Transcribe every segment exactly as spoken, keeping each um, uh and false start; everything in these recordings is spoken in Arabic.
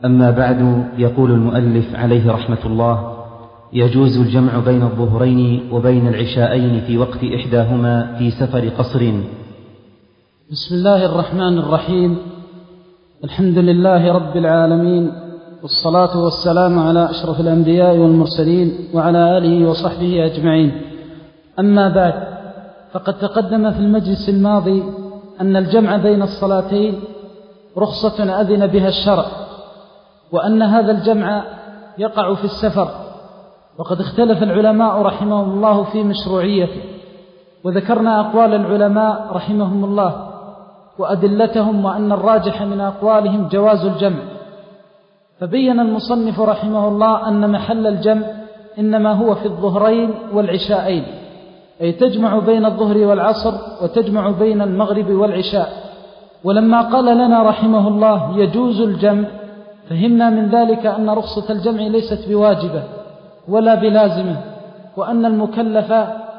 أما بعد، يقول المؤلف عليه رحمة الله: يجوز الجمع بين الظهرين وبين العشاءين في وقت إحداهما في سفر قصر. بسم الله الرحمن الرحيم. الحمد لله رب العالمين، والصلاة والسلام على أشرف الأنبياء والمرسلين وعلى آله وصحبه أجمعين. أما بعد، فقد تقدم في المجلس الماضي أن الجمع بين الصلاتين رخصة أذن بها الشرع، وأن هذا الجمع يقع في السفر، وقد اختلف العلماء رحمهم الله في مشروعيته، وذكرنا أقوال العلماء رحمهم الله وأدلتهم، وأن الراجح من أقوالهم جواز الجمع. فبين المصنف رحمه الله أن محل الجمع إنما هو في الظهرين والعشاءين، أي تجمع بين الظهر والعصر وتجمع بين المغرب والعشاء. ولما قال لنا رحمه الله يجوز الجمع، فهمنا من ذلك أن رخصة الجمع ليست بواجبة ولا بلازمة، وأن المكلف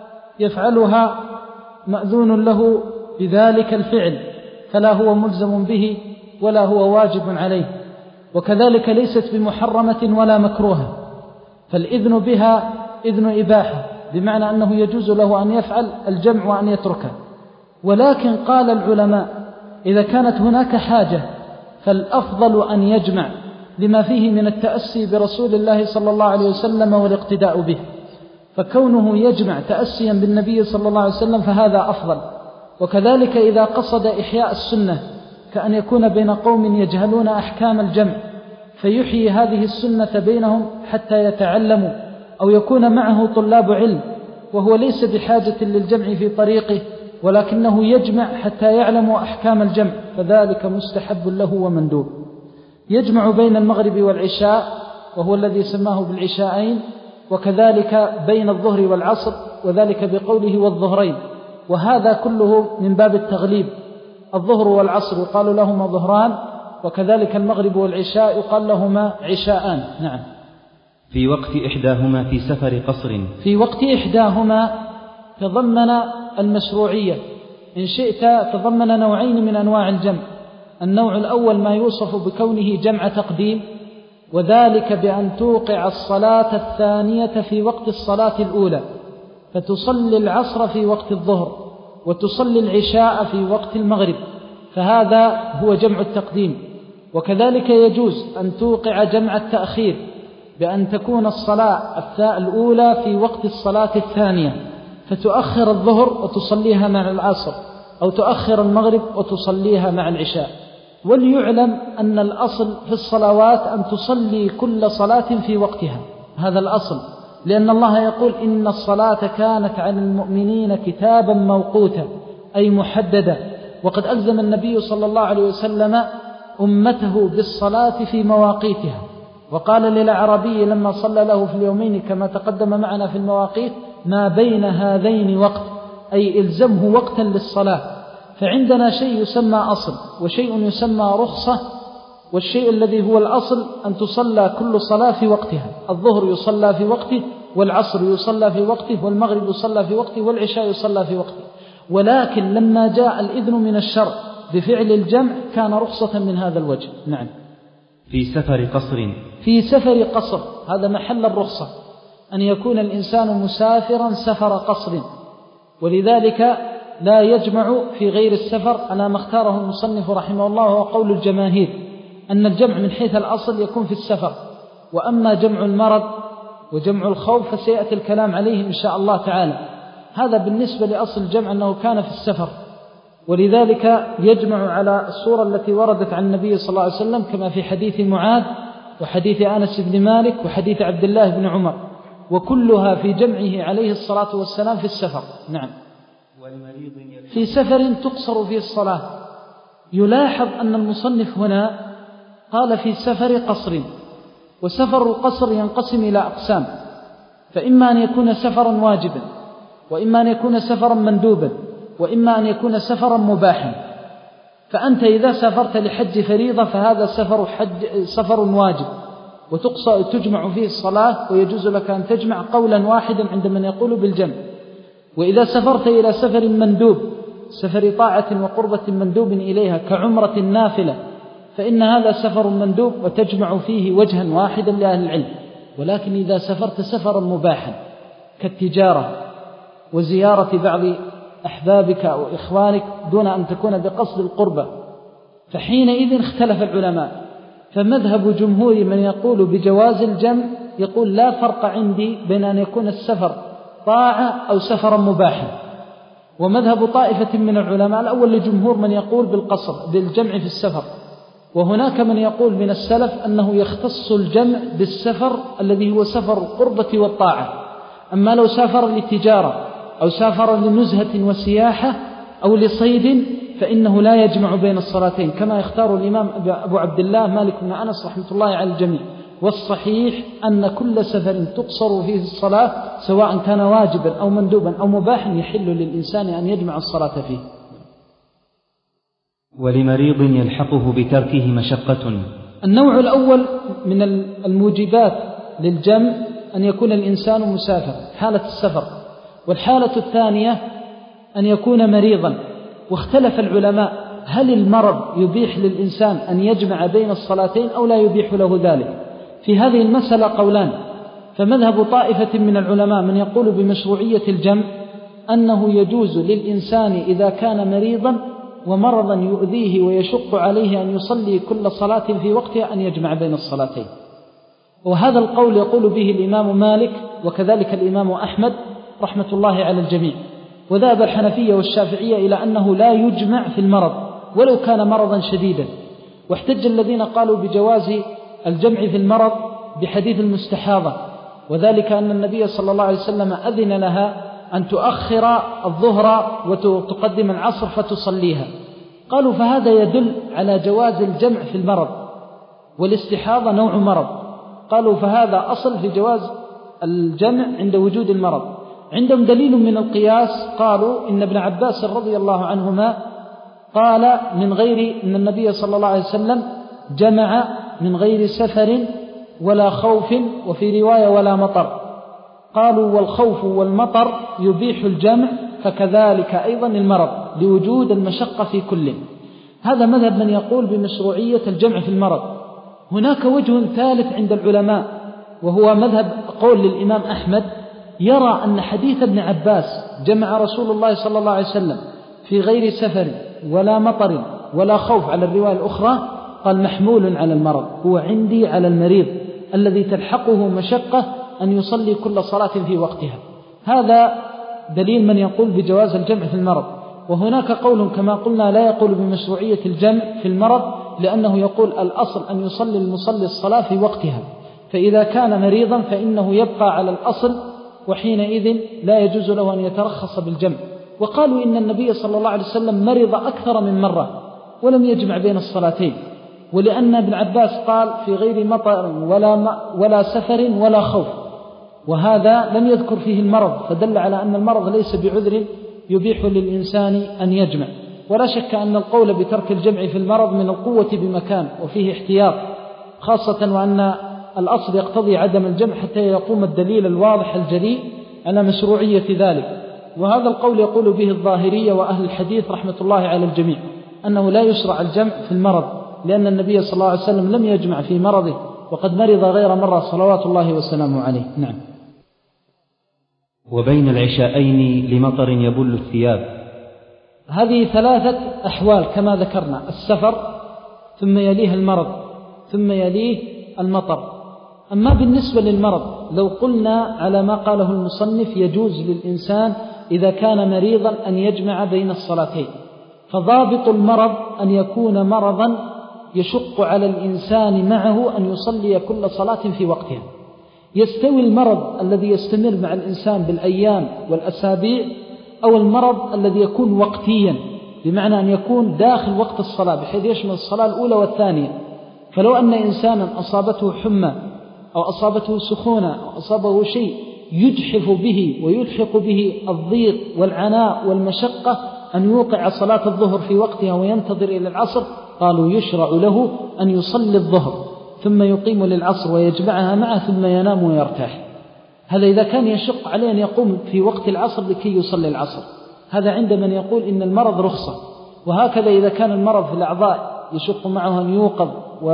يفعلها مأذون له بذلك الفعل، فلا هو ملزم به ولا هو واجب عليه، وكذلك ليست بمحرمة ولا مكروهة، فالإذن بها إذن إباحة، بمعنى أنه يجوز له أن يفعل الجمع وأن يتركه. ولكن قال العلماء إذا كانت هناك حاجة فالأفضل أن يجمع، لما فيه من التأسي برسول الله صلى الله عليه وسلم والاقتداء به، فكونه يجمع تأسيا بالنبي صلى الله عليه وسلم فهذا أفضل. وكذلك إذا قصد إحياء السنة، كأن يكون بين قوم يجهلون أحكام الجمع فيحيي هذه السنة بينهم حتى يتعلموا، أو يكون معه طلاب علم وهو ليس بحاجة للجمع في طريقه، ولكنه يجمع حتى يعلموا أحكام الجمع، فذلك مستحب له ومندوب. يجمع بين المغرب والعشاء، وهو الذي سماه بالعشاءين، وكذلك بين الظهر والعصر، وذلك بقوله والظهرين، وهذا كله من باب التغليب. الظهر والعصر يقال لهما ظهران، وكذلك المغرب والعشاء يقال لهما عشاءان. نعم. في وقت إحداهما في سفر قصر. في وقت إحداهما تضمن المشروعية، إن شئت تضمن نوعين من أنواع الجمع. النوع الأول ما يوصف بكونه جمع تقديم، وذلك بأن توقع الصلاة الثانية في وقت الصلاة الأولى، فتصلي العصر في وقت الظهر وتصلي العشاء في وقت المغرب، فهذا هو جمع التقديم. وكذلك يجوز أن توقع جمع التأخير، بأن تكون الصلاة الأولى في وقت الصلاة الثانية، فتؤخر الظهر وتصليها مع العصر، أو تؤخر المغرب وتصليها مع العشاء. وليعلم أن الأصل في الصلوات أن تصلي كل صلاة في وقتها، هذا الأصل، لأن الله يقول إن الصلاة كانت على المؤمنين كتابا موقوتا، أي محددا. وقد ألزم النبي صلى الله عليه وسلم أمته بالصلاة في مواقيتها، وقال للأعرابي لما صلى له في اليومين كما تقدم معنا في المواقيت: ما بين هذين وقت، أي إلزمه وقتا للصلاة. فعندنا شيء يسمى أصل وشيء يسمى رخصة، والشيء الذي هو الأصل أن تصلى كل صلاة في وقتها، الظهر يصلى في وقته، والعصر يصلى في وقته، والمغرب يصلى في وقته، والعشاء يصلى في وقته. ولكن لما جاء الإذن من الشرع بفعل الجمع كان رخصة من هذا الوجه. نعم. في سفر قصر. في سفر قصر، هذا محل الرخصة، أن يكون الإنسان مسافرا سفر قصر، ولذلك لا يجمع في غير السفر. أنا ما اختاره المصنف رحمه الله هو قول الجماهير، أن الجمع من حيث الأصل يكون في السفر، وأما جمع المرض وجمع الخوف فسيأتي الكلام عليه إن شاء الله تعالى. هذا بالنسبة لأصل الجمع أنه كان في السفر، ولذلك يجمع على الصورة التي وردت عن النبي صلى الله عليه وسلم، كما في حديث معاذ وحديث أنس بن مالك وحديث عبد الله بن عمر، وكلها في جمعه عليه الصلاة والسلام في السفر. نعم. في سفر تقصر فيه الصلاة. يلاحظ أن المصنف هنا قال في سفر قصر، وسفر القصر ينقسم إلى أقسام، فإما أن يكون سفرا واجبا، وإما أن يكون سفرا مندوبا، وإما أن يكون سفرا مباحا. فأنت إذا سافرت لحج فريضة فهذا سفر, حج سفر واجب، وتجمع فيه الصلاة، ويجوز لك أن تجمع قولا واحدا عند من يقول بالجمع. وإذا سافرت إلى سفر مندوب، سفر طاعة وقربة مندوب إليها كعمرة النافلة، فإن هذا سفر مندوب وتجمع فيه وجها واحدا لأهل العلم. ولكن إذا سافرت سفرا مباحا كالتجارة وزيارة بعض أحبابك أو إخوانك دون أن تكون بقصد القربة، فحينئذ اختلف العلماء. فمذهب جمهور من يقول بجواز الجمع يقول لا فرق عندي بين أن يكون السفر طاعة أو سفرا مباحا. ومذهب طائفة من العلماء الأول لجمهور من يقول بالقصر بالجمع في السفر، وهناك من يقول من السلف أنه يختص الجمع بالسفر الذي هو سفر القربة والطاعة. أما لو سافر للتجارة أو سافر لنزهة وسياحة أو لصيد فإنه لا يجمع بين الصلاتين، كما يختار الإمام أبو عبد الله مالك بن أنس رحمة الله على الجميع. والصحيح أن كل سفر تقصر فيه الصلاة سواء كان واجبا أو مندوبا أو مباحا يحل للإنسان أن يجمع الصلاة فيه. ولمريض يلحقه بتركه مشقة. النوع الأول من الموجبات للجمع أن يكون الإنسان مسافر حالة السفر، والحالة الثانية أن يكون مريضا. واختلف العلماء هل المرض يبيح للإنسان أن يجمع بين الصلاتين أو لا يبيح له ذلك؟ في هذه المسألة قولان. فمذهب طائفة من العلماء من يقول بمشروعية الجمع أنه يجوز للإنسان إذا كان مريضا ومرضا يؤذيه ويشق عليه أن يصلي كل صلاة في وقتها أن يجمع بين الصلاتين. وهذا القول يقول به الإمام مالك وكذلك الإمام أحمد رحمة الله على الجميع. وذهب الحنفية والشافعية إلى أنه لا يجمع في المرض ولو كان مرضا شديدا. واحتج الذين قالوا بجواز الجمع في المرض بحديث المستحاضة، وذلك أن النبي صلى الله عليه وسلم أذن لها أن تؤخر الظهر وتقدم العصر فتصليها. قالوا فهذا يدل على جواز الجمع في المرض، والاستحاضة نوع مرض. قالوا فهذا أصل في جواز الجمع عند وجود المرض. عندهم دليل من القياس، قالوا إن ابن عباس رضي الله عنهما قال من غير أن النبي صلى الله عليه وسلم جمع من غير سفر ولا خوف، وفي رواية ولا مطر. قالوا والخوف والمطر يبيح الجمع، فكذلك أيضا المرض لوجود المشقة في كل. هذا مذهب من يقول بمشروعية الجمع في المرض. هناك وجه ثالث عند العلماء وهو مذهب قول للإمام أحمد، يرى أن حديث ابن عباس جمع رسول الله صلى الله عليه وسلم في غير سفر ولا مطر ولا خوف على الرواية الأخرى، قال محمول على المرض، هو عندي على المريض الذي تلحقه مشقة أن يصلي كل صلاة في وقتها. هذا دليل من يقول بجواز الجمع في المرض. وهناك قول كما قلنا لا يقول بمشروعية الجمع في المرض، لأنه يقول الأصل أن يصلي المصلي الصلاة في وقتها، فإذا كان مريضا فإنه يبقى على الأصل، وحينئذ لا يجوز له أن يترخص بالجمع. وقالوا إن النبي صلى الله عليه وسلم مرض أكثر من مرة ولم يجمع بين الصلاتين، ولأن ابن عباس قال في غير مطر ولا, ولا سفر ولا خوف، وهذا لم يذكر فيه المرض، فدل على أن المرض ليس بعذر يبيح للإنسان أن يجمع. ولا شك أن القول بترك الجمع في المرض من القوة بمكان وفيه احتياط، خاصة وأن الأصل يقتضي عدم الجمع حتى يقوم الدليل الواضح الجلي على مشروعية ذلك. وهذا القول يقول به الظاهرية وأهل الحديث رحمة الله على الجميع، أنه لا يشرع الجمع في المرض، لأن النبي صلى الله عليه وسلم لم يجمع في مرضه وقد مرض غير مرة صلوات الله وسلامه عليه. نعم. وبين العشاءين لمطر يبل الثياب. هذه ثلاثة أحوال كما ذكرنا: السفر، ثم يليه المرض، ثم يليه المطر. أما بالنسبة للمرض لو قلنا على ما قاله المصنف يجوز للإنسان إذا كان مريضا أن يجمع بين الصلاتين، فضابط المرض أن يكون مرضا يشق على الإنسان معه أن يصلي كل صلاة في وقتها. يستوي المرض الذي يستمر مع الإنسان بالأيام والأسابيع، أو المرض الذي يكون وقتيا، بمعنى أن يكون داخل وقت الصلاة بحيث يشمل الصلاة الأولى والثانية. فلو أن إنسانا أصابته حمى أو أصابته سخونة أو أصابه شيء يجحف به ويلحق به الضيق والعناء والمشقة أن يوقع صلاة الظهر في وقتها وينتظر إلى العصر، قالوا يشرع له أن يصلي الظهر ثم يقيم للعصر ويجمعها معه ثم ينام ويرتاح. هذا إذا كان يشق عليه أن يقوم في وقت العصر لكي يصلي العصر، هذا عند من يقول إن المرض رخصة. وهكذا إذا كان المرض في الأعضاء يشق معه أن يوقظ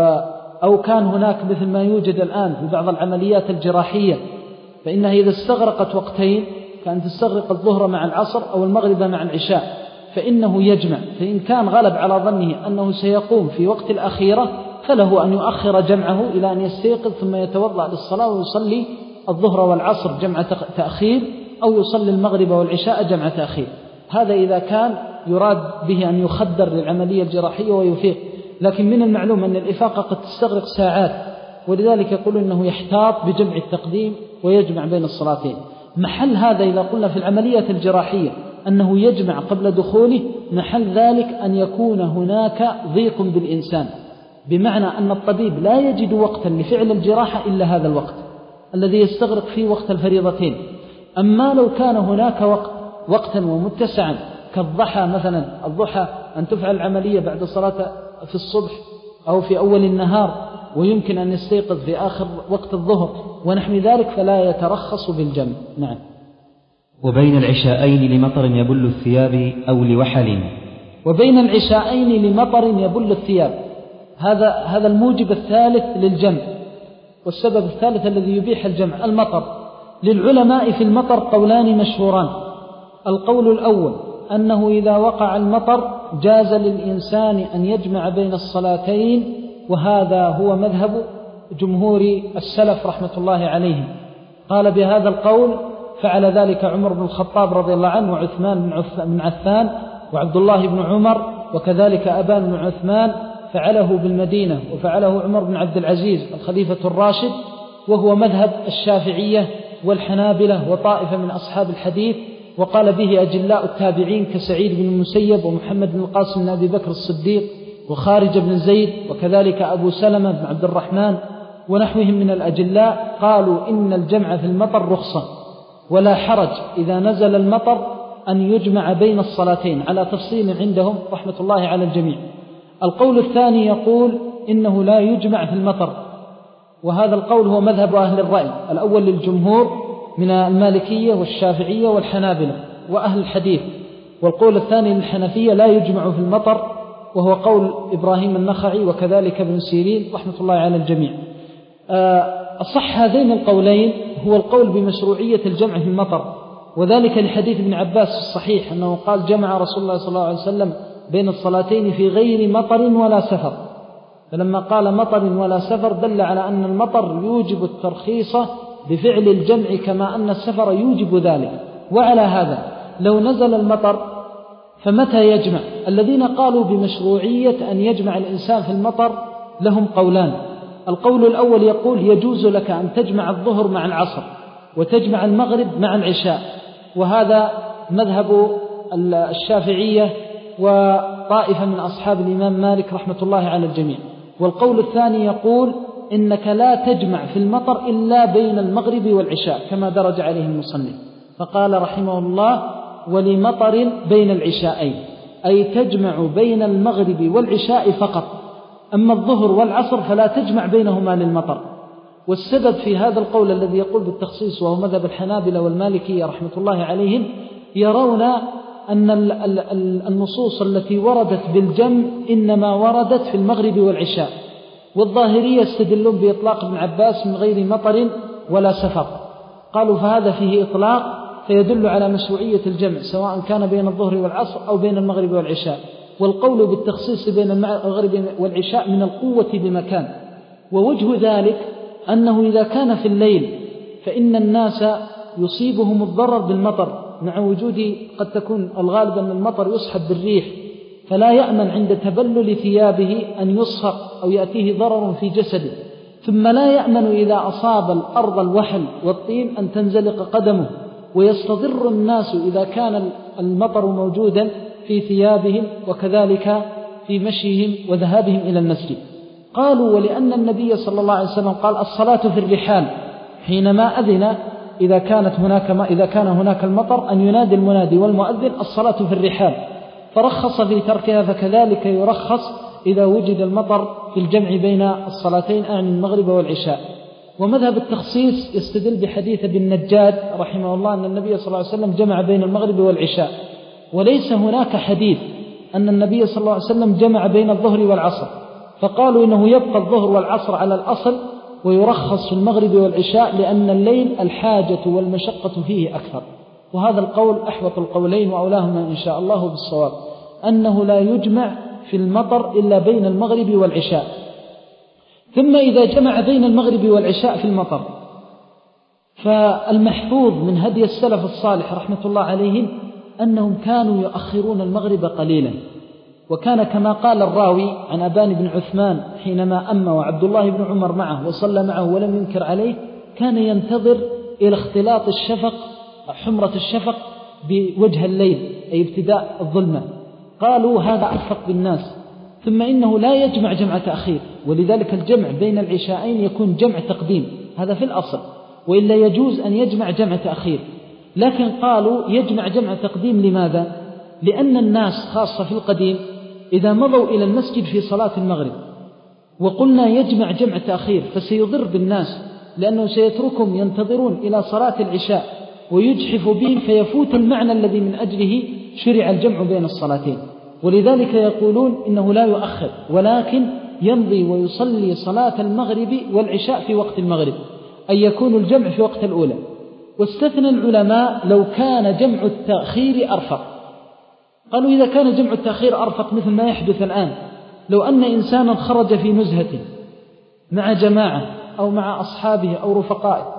أو كان هناك مثل ما يوجد الآن في بعض العمليات الجراحية، فإنها إذا استغرقت وقتين كأن تستغرق الظهر مع العصر أو المغرب مع العشاء فإنه يجمع. فإن كان غلب على ظنه أنه سيقوم في وقت الأخيرة فله أن يؤخر جمعه إلى أن يستيقظ ثم يتوضأ للصلاة ويصلي الظهر والعصر جمع تأخير، أو يصلي المغرب والعشاء جمع تأخير. هذا إذا كان يراد به أن يخدر للعملية الجراحية ويفيق. لكن من المعلوم أن الإفاقة قد تستغرق ساعات، ولذلك يقول أنه يحتاط بجمع التقديم ويجمع بين الصلاتين. محل هذا إذا قلنا في العملية الجراحية أنه يجمع قبل دخوله، محل ذلك أن يكون هناك ضيق بالإنسان، بمعنى أن الطبيب لا يجد وقتا لفعل الجراحة إلا هذا الوقت الذي يستغرق فيه وقت الفريضتين. أما لو كان هناك وقت وقتا ومتسعا كالضحى مثلا، الضحى أن تفعل العملية بعد صلاة في الصبح أو في أول النهار ويمكن أن يستيقظ في آخر وقت الظهر ونحو ذلك، فلا يترخص بالجمع. نعم. وبين العشاءين لمطر يبل الثياب أو لوحل. وبين العشاءين لمطر يبل الثياب، هذا هذا الموجب الثالث للجمع، والسبب الثالث الذي يبيح الجمع المطر. للعلماء في المطر قولان مشهوران. القول الأول أنه إذا وقع المطر جاز للإنسان أن يجمع بين الصلاتين، وهذا هو مذهب جمهور السلف رحمة الله عليهم. قال بهذا القول فعل ذلك عمر بن الخطاب رضي الله عنه، وعثمان بن عفان، وعبد الله بن عمر، وكذلك أبان بن عثمان فعله بالمدينة، وفعله عمر بن عبد العزيز الخليفة الراشد، وهو مذهب الشافعية والحنابلة وطائفة من أصحاب الحديث. وقال به أجلاء التابعين كسعيد بن المسيب ومحمد بن القاسم بن أبي بكر الصديق وخارج بن زيد، وكذلك أبو سلمة بن عبد الرحمن ونحوهم من الأجلاء. قالوا إن الجمع في المطر رخصة ولا حرج إذا نزل المطر أن يجمع بين الصلاتين، على تفصيل عندهم رحمة الله على الجميع. القول الثاني يقول إنه لا يجمع في المطر، وهذا القول هو مذهب أهل الرأي. الأول للجمهور من المالكية والشافعية والحنابلة وأهل الحديث، والقول الثاني للحنفية لا يجمع في المطر، وهو قول إبراهيم النخعي وكذلك ابن سيرين رحمة الله على الجميع. أصح هذين القولين هو القول بمشروعية الجمع في المطر، وذلك لحديث ابن عباس الصحيح أنه قال جمع رسول الله صلى الله عليه وسلم بين الصلاتين في غير مطر ولا سفر. فلما قال مطر ولا سفر دل على أن المطر يوجب الترخيص بفعل الجمع كما أن السفر يوجب ذلك. وعلى هذا لو نزل المطر فمتى يجمع؟ الذين قالوا بمشروعية أن يجمع الإنسان في المطر لهم قولان. القول الأول يقول يجوز لك أن تجمع الظهر مع العصر وتجمع المغرب مع العشاء، وهذا مذهب الشافعية وطائفة من أصحاب الإمام مالك رحمة الله على الجميع. والقول الثاني يقول إنك لا تجمع في المطر إلا بين المغرب والعشاء كما درج عليه المصنف، فقال رحمه الله ولمطر بين العشاءين، أي تجمع بين المغرب والعشاء فقط، أما الظهر والعصر فلا تجمع بينهما للمطر. والسبب في هذا القول الذي يقول بالتخصيص وهو مذهب الحنابلة والمالكية رحمة الله عليهم، يرون أن النصوص التي وردت بالجمع إنما وردت في المغرب والعشاء، والظاهرية يستدلون بإطلاق ابن عباس من غير مطر ولا سفر. قالوا فهذا فيه إطلاق فيدل على مشروعية الجمع سواء كان بين الظهر والعصر أو بين المغرب والعشاء. والقول بالتخصيص بين المغرب والعشاء من القوة بمكان. ووجه ذلك أنه إذا كان في الليل فإن الناس يصيبهم الضرر بالمطر، مع وجود قد تكون الغالب أن المطر يصحب بالريح، فلا يأمن عند تبلل ثيابه أن يصهق أو يأتيه ضرر في جسده، ثم لا يأمن إذا أصاب الأرض الوحل والطين أن تنزلق قدمه، ويستضر الناس إذا كان المطر موجودا في ثيابهم وكذلك في مشيهم وذهابهم إلى المسجد. قالوا ولأن النبي صلى الله عليه وسلم قال الصلاة في الرحال، حينما أذن إذا كانت هناك ما إذا كان هناك المطر أن ينادي المنادي والمؤذن الصلاة في الرحال، فرخص في تركها، فكذلك يرخص إذا وجد المطر في الجمع بين الصلاتين عن المغرب والعشاء. ومذهب التخصيص يستدل بحديث ابن النجاد رحمه الله أن النبي صلى الله عليه وسلم جمع بين المغرب والعشاء، وليس هناك حديث أن النبي صلى الله عليه وسلم جمع بين الظهر والعصر، فقالوا إنه يبقى الظهر والعصر على الأصل ويرخص في المغرب والعشاء لأن الليل الحاجة والمشقة فيه أكثر. وهذا القول أحوط القولين وأولاهما إن شاء الله بالصواب، أنه لا يجمع في المطر إلا بين المغرب والعشاء. ثم إذا جمع بين المغرب والعشاء في المطر، فالمحفوظ من هدي السلف الصالح رحمة الله عليهم أنهم كانوا يؤخرون المغرب قليلا، وكان كما قال الراوي عن أبان بن عثمان حينما أم وعبد الله بن عمر معه وصلى معه ولم ينكر عليه، كان ينتظر إلى اختلاط الشفق حمرة الشفق بوجه الليل أي ابتداء الظلمة. قالوا هذا أرفق بالناس. ثم إنه لا يجمع جمع تأخير، ولذلك الجمع بين العشاءين يكون جمع تقديم، هذا في الأصل، وإلا يجوز أن يجمع جمع تأخير. لكن قالوا يجمع جمع تقديم لماذا؟ لأن الناس خاصة في القديم إذا مضوا إلى المسجد في صلاة المغرب وقلنا يجمع جمع تأخير فسيضر بالناس، لأنه سيتركهم ينتظرون إلى صلاة العشاء ويجحف بهم فيفوت المعنى الذي من أجله شرع الجمع بين الصلاتين. ولذلك يقولون إنه لا يؤخر، ولكن يمضي ويصلي صلاة المغرب والعشاء في وقت المغرب، أي يكون الجمع في وقت الأولى. واستثنى العلماء لو كان جمع التأخير أرفق. قالوا إذا كان جمع التأخير أرفق مثل ما يحدث الآن، لو أن إنسانا خرج في نزهة مع جماعة أو مع أصحابه أو رفقائه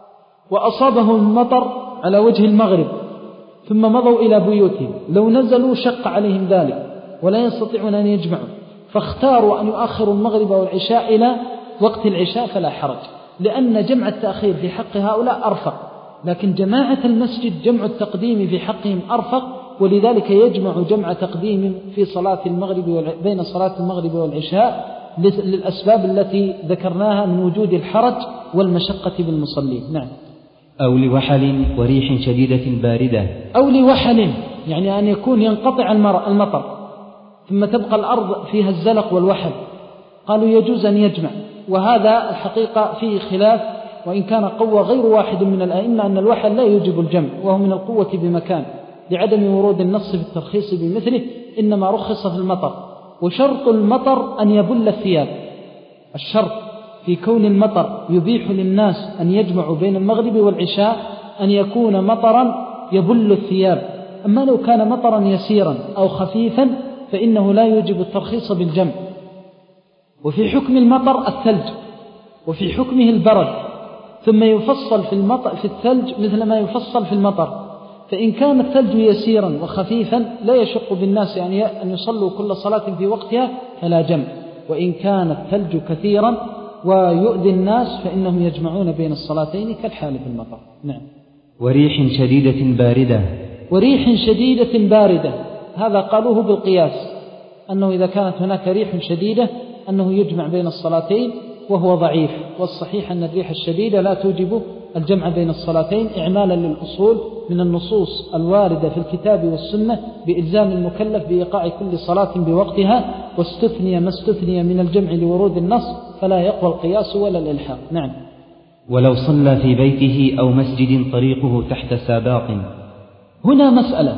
وأصابهم المطر على وجه المغرب ثم مضوا إلى بيوتهم، لو نزلوا شق عليهم ذلك ولا يستطيعون أن يجمعوا، فاختاروا أن يؤخروا المغرب والعشاء إلى وقت العشاء فلا حرج، لأن جمع التأخير في حق هؤلاء أرفق. لكن جماعة المسجد جمع التقديم في حقهم أرفق، ولذلك يجمع جمع تقديم في صلاة المغرب بين صلاة المغرب والعشاء للأسباب التي ذكرناها من وجود الحرج والمشقة بالمصلين. نعم. أو لوحل وريح شديدة باردة. أو لوحل يعني أن يكون ينقطع المطر ثم تبقى الأرض فيها الزلق والوحل، قالوا يجوز أن يجمع. وهذا الحقيقة فيه خلاف، وإن كان قوة غير واحد من الأئمة أن الوحل لا يوجب الجمع، وهو من القوة بمكان لعدم ورود النص في الترخيص بمثله، إنما رخص في المطر. وشرط المطر أن يبل الثياب، الشرط في كون المطر يبيح للناس أن يجمعوا بين المغرب والعشاء أن يكون مطرا يبل الثياب. أما لو كان مطرا يسيرا أو خفيفا فإنه لا يوجب الترخيص بالجمع. وفي حكم المطر الثلج، وفي حكمه البرد، ثم يفصل في المطر في الثلج مثل ما يفصل في المطر. فإن كان الثلج يسيرا وخفيفا لا يشق بالناس يعني أن يصلوا كل صلاة في وقتها فلا جمع، وإن كان الثلج كثيرا ويؤذي الناس فإنهم يجمعون بين الصلاتين كالحال في المطر. نعم. وريح شديدة باردة. وريح شديدة باردة هذا قالوه بالقياس، أنه إذا كانت هناك ريح شديدة أنه يجمع بين الصلاتين، وهو ضعيف. والصحيح أن الريح الشديدة لا توجب الجمع بين الصلاتين إعمالا للأصول من النصوص الواردة في الكتاب والسنة بإلزام المكلف بإيقاع كل صلاة بوقتها، واستثني ما استثني من الجمع لورود النص فلا يقوى القياس ولا الإلحاق. نعم. ولو صلى في بيته أو مسجد طريقه تحت ساباق. هنا مسألة،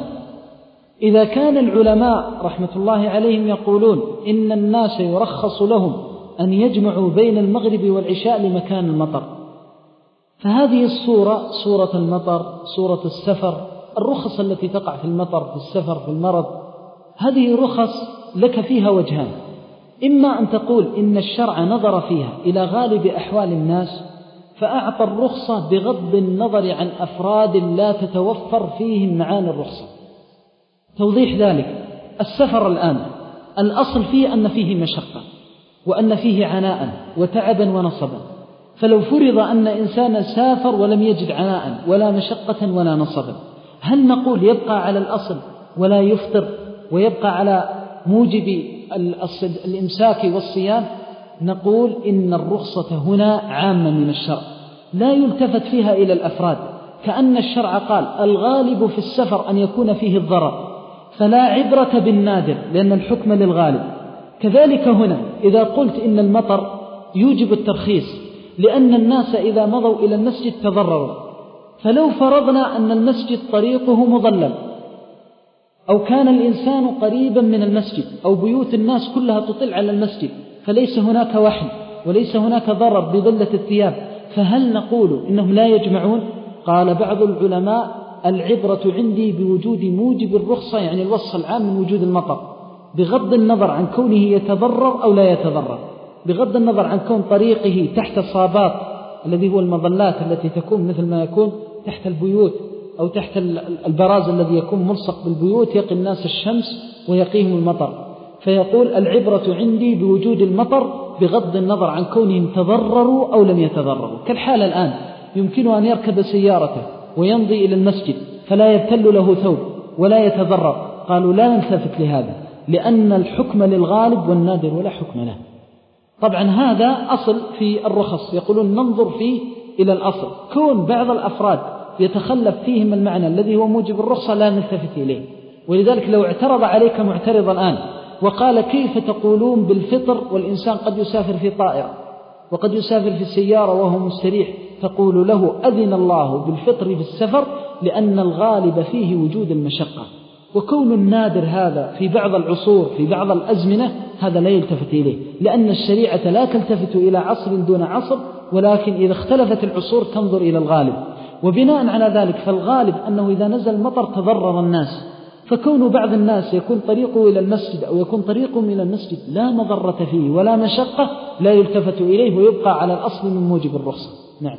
إذا كان العلماء رحمة الله عليهم يقولون إن الناس يرخص لهم أن يجمعوا بين المغرب والعشاء لمكان المطر، فهذه الصورة صورة المطر، صورة السفر، الرخص التي تقع في المطر في السفر في المرض، هذه رخص لك فيها وجهان. إما أن تقول إن الشرع نظر فيها إلى غالب أحوال الناس فأعطى الرخصة بغض النظر عن أفراد لا تتوفر فيهم معاني الرخصة. توضيح ذلك، السفر الآن الأصل فيه أن فيه مشقة وأن فيه عناء وتعبا ونصبا، فلو فرض أن إنسانا سافر ولم يجد عناء ولا مشقة ولا نصبا، هل نقول يبقى على الأصل ولا يفطر ويبقى على موجب الإمساك والصيام؟ نقول إن الرخصة هنا عامة من الشرع لا يلتفت فيها إلى الأفراد، كأن الشرع قال الغالب في السفر أن يكون فيه الضرر فلا عبرة بالنادر لأن الحكم للغالب. كذلك هنا إذا قلت إن المطر يوجب الترخيص لأن الناس إذا مضوا إلى المسجد تضرروا، فلو فرضنا أن المسجد طريقه مظلل أو كان الإنسان قريبا من المسجد أو بيوت الناس كلها تطل على المسجد فليس هناك وحل وليس هناك ضرر بظلة الثياب، فهل نقول إنهم لا يجمعون؟ قال بعض العلماء العبرة عندي بوجود موجب الرخصة، يعني الوصف العام من وجود المطر، بغض النظر عن كونه يتضرر أو لا يتضرر، بغض النظر عن كون طريقه تحت صابات الذي هو المظلات التي تكون مثل ما يكون تحت البيوت أو تحت البراز الذي يكون ملصق بالبيوت يقي الناس الشمس ويقيهم المطر. فيقول العبرة عندي بوجود المطر بغض النظر عن كونهم تضرروا أو لم يتضرروا. كالحال الآن يمكنه أن يركب سيارته ويمضي إلى المسجد فلا يبتل له ثوب ولا يتضرر، قالوا لا نلتفت لهذا لأن الحكم للغالب والنادر ولا حكم له. طبعا هذا أصل في الرخص، يقولون ننظر فيه إلى الأصل، كون بعض الأفراد يتخلف فيهم المعنى الذي هو موجب الرخصة لا نلتفت إليه. ولذلك لو اعترض عليك معترض الآن وقال كيف تقولون بالفطر والإنسان قد يسافر في طائرة وقد يسافر في السيارة وهو مستريح، تقول له أذن الله بالفطر في السفر لأن الغالب فيه وجود المشقة، وكون النادر هذا في بعض العصور في بعض الأزمنة هذا لا يلتفت إليه، لأن الشريعة لا تلتفت إلى عصر دون عصر، ولكن إذا اختلفت العصور تنظر إلى الغالب. وبناء على ذلك فالغالب أنه إذا نزل المطر تضرر الناس، فكون بعض الناس يكون طريقه إلى المسجد أو يكون طريقهم إلى المسجد لا مضرة فيه ولا مشقة لا يلتفت إليه ويبقى على الأصل من موجب الرخصة. نعم.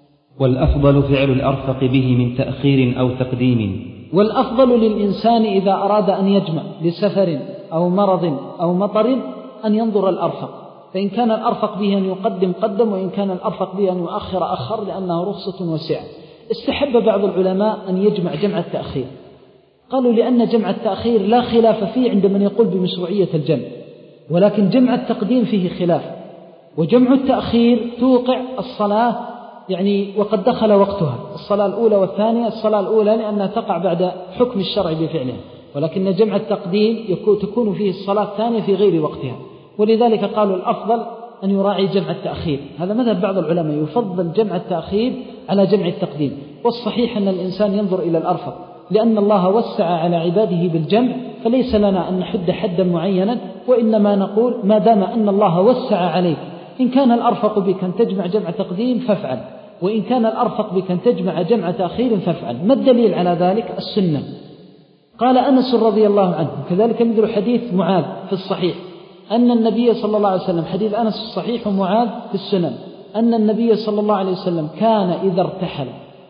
والأفضل فعل الأرفق به من تأخير أو تقديم. والأفضل للإنسان إذا أراد أن يجمع لسفر أو مرض أو مطر أن ينظر الأرفق، فإن كان الأرفق به أن يقدم قدم، وإن كان الأرفق به أن يؤخر أخر، لأنها رخصة واسعة. استحب بعض العلماء أن يجمع جمع التأخير، قالوا لأن جمع التأخير لا خلاف فيه عند من يقول بمشروعية الجمع، ولكن جمع التقديم فيه خلاف. وجمع التأخير توقع الصلاة يعني وقد دخل وقتها، الصلاة الأولى والثانية، الصلاة الأولى لأنها تقع بعد حكم الشرع بفعلها، ولكن جمع التقديم تكون فيه الصلاة الثانية في غير وقتها، ولذلك قالوا الأفضل أن يراعي جمع التأخير. هذا مذهب بعض العلماء، يفضل جمع التأخير على جمع التقديم. والصحيح أن الإنسان ينظر إلى الأرفق، لأن الله وسع على عباده بالجمع، فليس لنا أن نحد حدا معينا، وإنما نقول ما دام أن الله وسع عليك، إن كان الأرفق بك أن تجمع جمع تقديم فافعل، وإن كان الأرفق بك أن تجمع جمع تأخير فافعل. ما الدليل على ذلك؟ السنة. قال أنس رضي الله عنه، كذلك مثل حديث معاذ في الصحيح أن النبي صلى الله عليه وسلم، حديث أنس في الصحيح ومعاذ في السنن، أن النبي صلى الله عليه وسلم كان إذا ارتحل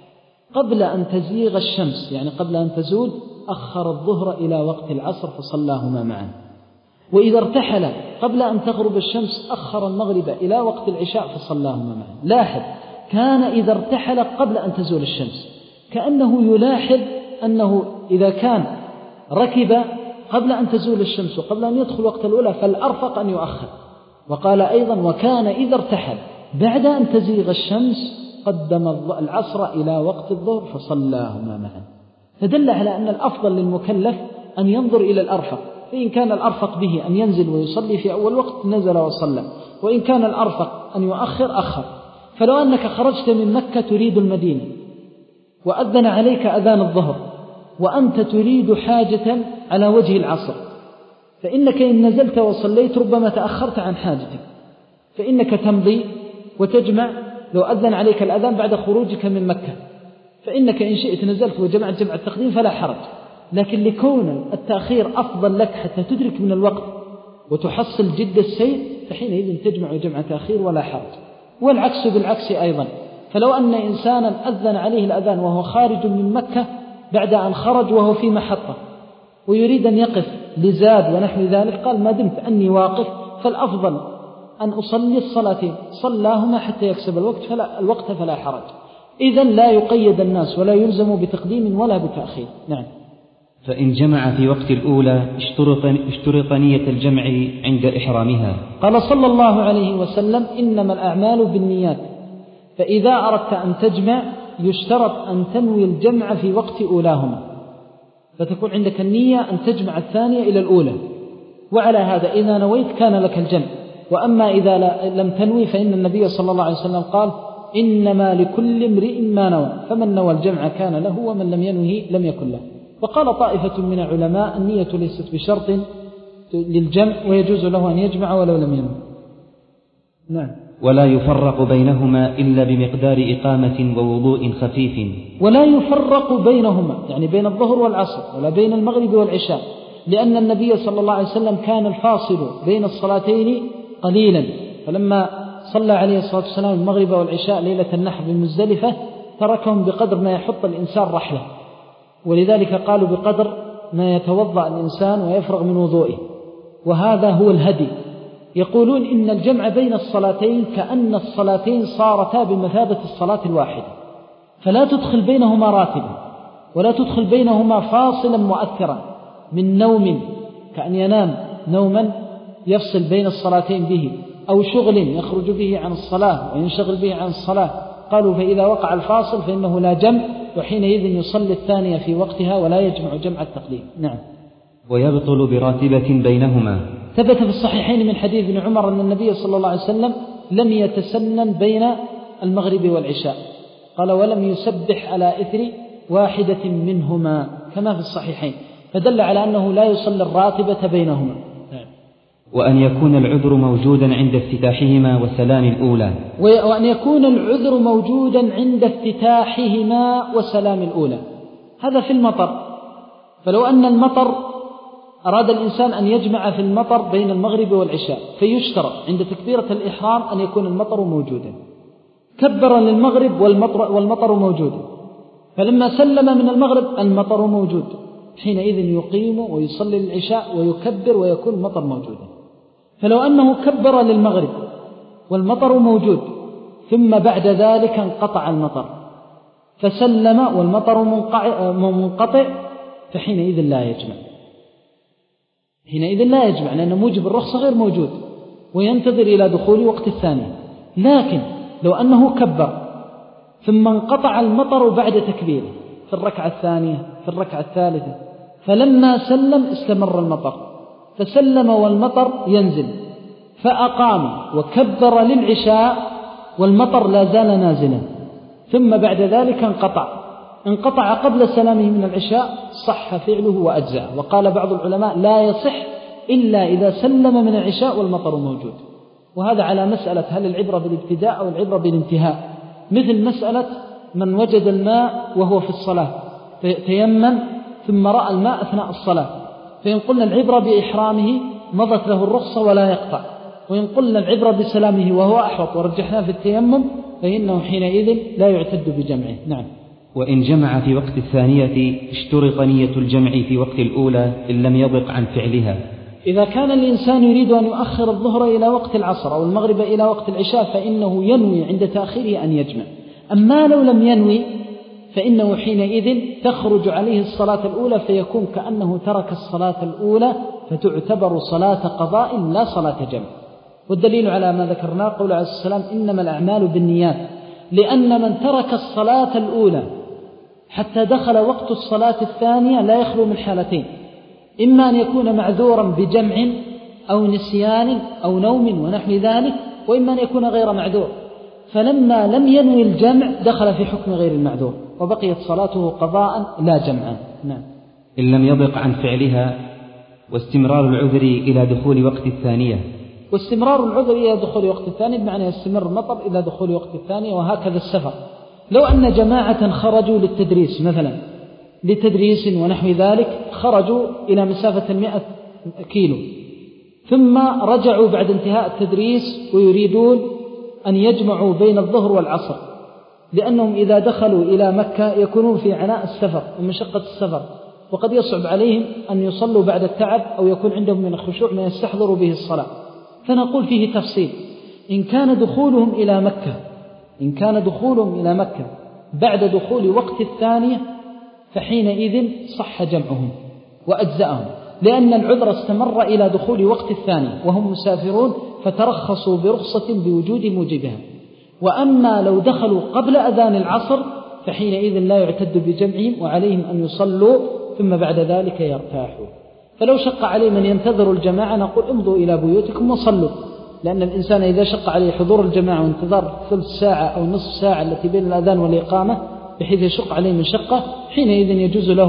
قبل أن تزيغ الشمس، يعني قبل أن تزول، أخر الظهر إلى وقت العصر فصلاهما معا، وإذا ارتحل قبل أن تغرب الشمس أخر المغرب إلى وقت العشاء فصلاهما معا. لاحظ، كان إذا ارتحل قبل أن تزول الشمس، كأنه يلاحظ أنه إذا كان ركب قبل أن تزول الشمس وقبل أن يدخل وقت الأولى فالأرفق أن يؤخر. وقال أيضا وكان إذا ارتحل بعد أن تزيغ الشمس قدم العصر إلى وقت الظهر فصلاهما معا. فدل على أن الأفضل للمكلف أن ينظر إلى الأرفق، فإن كان الأرفق به أن ينزل ويصلي في أول وقت نزل وصلى، وإن كان الأرفق أن يؤخر أخر. فلو أنك خرجت من مكة تريد المدينة وأذن عليك أذان الظهر وأنت تريد حاجة على وجه العصر، فإنك إن نزلت وصليت ربما تأخرت عن حاجتك، فإنك تمضي وتجمع. لو أذن عليك الأذان بعد خروجك من مكة فإنك إن شئت نزلت وجمعت جمع التقديم فلا حرج، لكن لكون التأخير أفضل لك حتى تدرك من الوقت وتحصل جد السير فحينئذ تجمع جمع تأخير ولا حرج. والعكس بالعكس أيضا، فلو أن إنسانا أذن عليه الأذان وهو خارج من مكة بعد أن خرج وهو في محطة ويريد أن يقف لزاد ونحو ذلك، قال ما دمت أني واقف فالأفضل أن أصلي الصلاتين، صلاهما حتى يكسب الوقت فلا, الوقت فلا حرج. إذن لا يقيد الناس ولا يلزم بتقديم ولا بتأخير. نعم. فإن جمع في وقت الأولى اشترط, اشترط نية الجمع عند إحرامها. قال صلى الله عليه وسلم إنما الأعمال بالنيات، فإذا أردت أن تجمع يشترط أن تنوي الجمع في وقت أولاهما، فتكون عندك النية أن تجمع الثانية إلى الأولى، وعلى هذا إذا نويت كان لك الجمع. وأما إذا لم تنوي فإن النبي صلى الله عليه وسلم قال إنما لكل امرئ ما نوى، فمن نوى الجمع كان له ومن لم ينوه لم يكن له. وقال طائفة من العلماء النية ليست بشرط للجمع ويجوز له أن يجمع ولو لم ينوي. نعم. ولا يفرق بينهما إلا بمقدار إقامة ووضوء خفيف. ولا يفرق بينهما يعني بين الظهر والعصر ولا بين المغرب والعشاء، لأن النبي صلى الله عليه وسلم كان الفاصل بين الصلاتين قليلا، فلما صلى عليه الصلاة والسلام المغرب والعشاء ليلة النحر بمزدلفة تركهم بقدر ما يحط الإنسان رحلة، ولذلك قالوا بقدر ما يتوضأ الإنسان ويفرغ من وضوئه، وهذا هو الهدي. يقولون إن الجمع بين الصلاتين كأن الصلاتين صارتا بمثابة الصلاة الواحدة، فلا تدخل بينهما راتبا ولا تدخل بينهما فاصلا مؤثرا من نوم كأن ينام نوما يفصل بين الصلاتين به، أو شغل يخرج به عن الصلاة وينشغل به عن الصلاة. قالوا فإذا وقع الفاصل فإنه لا جمع، وحينئذ يصلي الثانية في وقتها ولا يجمع جمع التقليد. نعم. ويبطل براتبة بينهما. ثبت في الصحيحين من حديث ابن عمر أن النبي صلى الله عليه وسلم لم يتسنن بين المغرب والعشاء، قال ولم يسبح على إثر واحدة منهما كما في الصحيحين، فدل على أنه لا يصلي الراتبة بينهما. وأن يكون العذر موجودا عند افتتاحهما وسلام الأولى. وأن يكون العذر موجودا عند افتتاحهما وسلام الأولى، هذا في المطر. فلو أن المطر أراد الإنسان أن يجمع في المطر بين المغرب والعشاء، فيشترط عند تكبيرة الإحرام أن يكون المطر موجودا، كبر للمغرب والمطر, والمطر موجود، فلما سلم من المغرب المطر موجود، حينئذ يقيم ويصلي العشاء ويكبر ويكون المطر موجودا. فلو أنه كبر للمغرب والمطر موجود ثم بعد ذلك انقطع المطر فسلم والمطر منقطع، فحينئذ لا يجمع، حينئذ لا يجمع لأن موجب الرخصة غير موجود، وينتظر إلى دخول وقت الثانية. لكن لو أنه كبر ثم انقطع المطر بعد تكبيره في الركعة الثانية في الركعة الثالثة، فلما سلم استمر المطر، فسلم والمطر ينزل، فأقام وكبر للعشاء والمطر لا زال نازلا، ثم بعد ذلك انقطع انقطع قبل سلامه من العشاء، صح فعله وأجزاء. وقال بعض العلماء لا يصح إلا إذا سلم من العشاء والمطر موجود، وهذا على مسألة هل العبرة بالابتداء أو العبرة بالانتهاء، مثل مسألة من وجد الماء وهو في الصلاة تيمم ثم رأى الماء أثناء الصلاة، فإن قلنا العبرة بإحرامه مضت له الرخصة ولا يقطع، وإن قلنا العبرة بسلامه وهو أحوط ورجحناه في التيمم فإنه حينئذ لا يعتد بجمعه. نعم. وإن جمع في وقت الثانية اشترط نية الجمع في وقت الأولى إن لم يضق عن فعلها. إذا كان الإنسان يريد أن يؤخر الظهر إلى وقت العصر أو المغرب إلى وقت العشاء فإنه ينوي عند تأخيره أن يجمع. أما لو لم ينوي فإنه حينئذ تخرج عليه الصلاة الأولى فيكون كأنه ترك الصلاة الأولى، فتعتبر صلاة قضاء لا صلاة جمع. والدليل على ما ذكرناه قول عليه السلام إنما الأعمال بالنيات، لأن من ترك الصلاة الأولى حتى دخل وقت الصلاة الثانية لا يخلو من حالتين، إما أن يكون معذورا بجمع أو نسيان أو نوم ونحو ذلك، وإما أن يكون غير معذور، فلما لم ينوي الجمع دخل في حكم غير المعذور وبقيت صلاته قضاء لا جمعا. نعم. إن لم يضق عن فعلها. واستمرار العذر إلى دخول وقت الثانية. واستمرار العذر إلى دخول وقت الثانية بمعنى يستمر المطر إلى دخول وقت الثانية، وهكذا السفر. لو أن جماعة خرجوا للتدريس مثلا لتدريس ونحو ذلك، خرجوا إلى مسافة المئة كيلو ثم رجعوا بعد انتهاء التدريس ويريدون أن يجمعوا بين الظهر والعصر، لأنهم إذا دخلوا إلى مكة يكونون في عناء السفر ومشقة السفر، وقد يصعب عليهم أن يصلوا بعد التعب أو يكون عندهم من الخشوع ما يستحضروا به الصلاة. فنقول فيه تفصيل: إن كان دخولهم إلى مكة إن كان دخولهم إلى مكة بعد دخول وقت الثانية فحينئذ صح جمعهم وأجزأهم، لأن العذر استمر إلى دخول وقت الثانية وهم مسافرون فترخصوا برخصة بوجود موجبها. وأما لو دخلوا قبل أذان العصر فحينئذ لا يعتد بجمعهم وعليهم أن يصلوا ثم بعد ذلك يرتاحوا. فلو شق عليهم أن ينتظروا الجماعة نقول امضوا إلى بيوتكم وصلوا، لأن الإنسان إذا شق عليه حضور الجماعة وانتظار ثلث ساعة أو نصف ساعة التي بين الأذان والإقامة بحيث يشق عليه من شقة، حينئذ يجوز له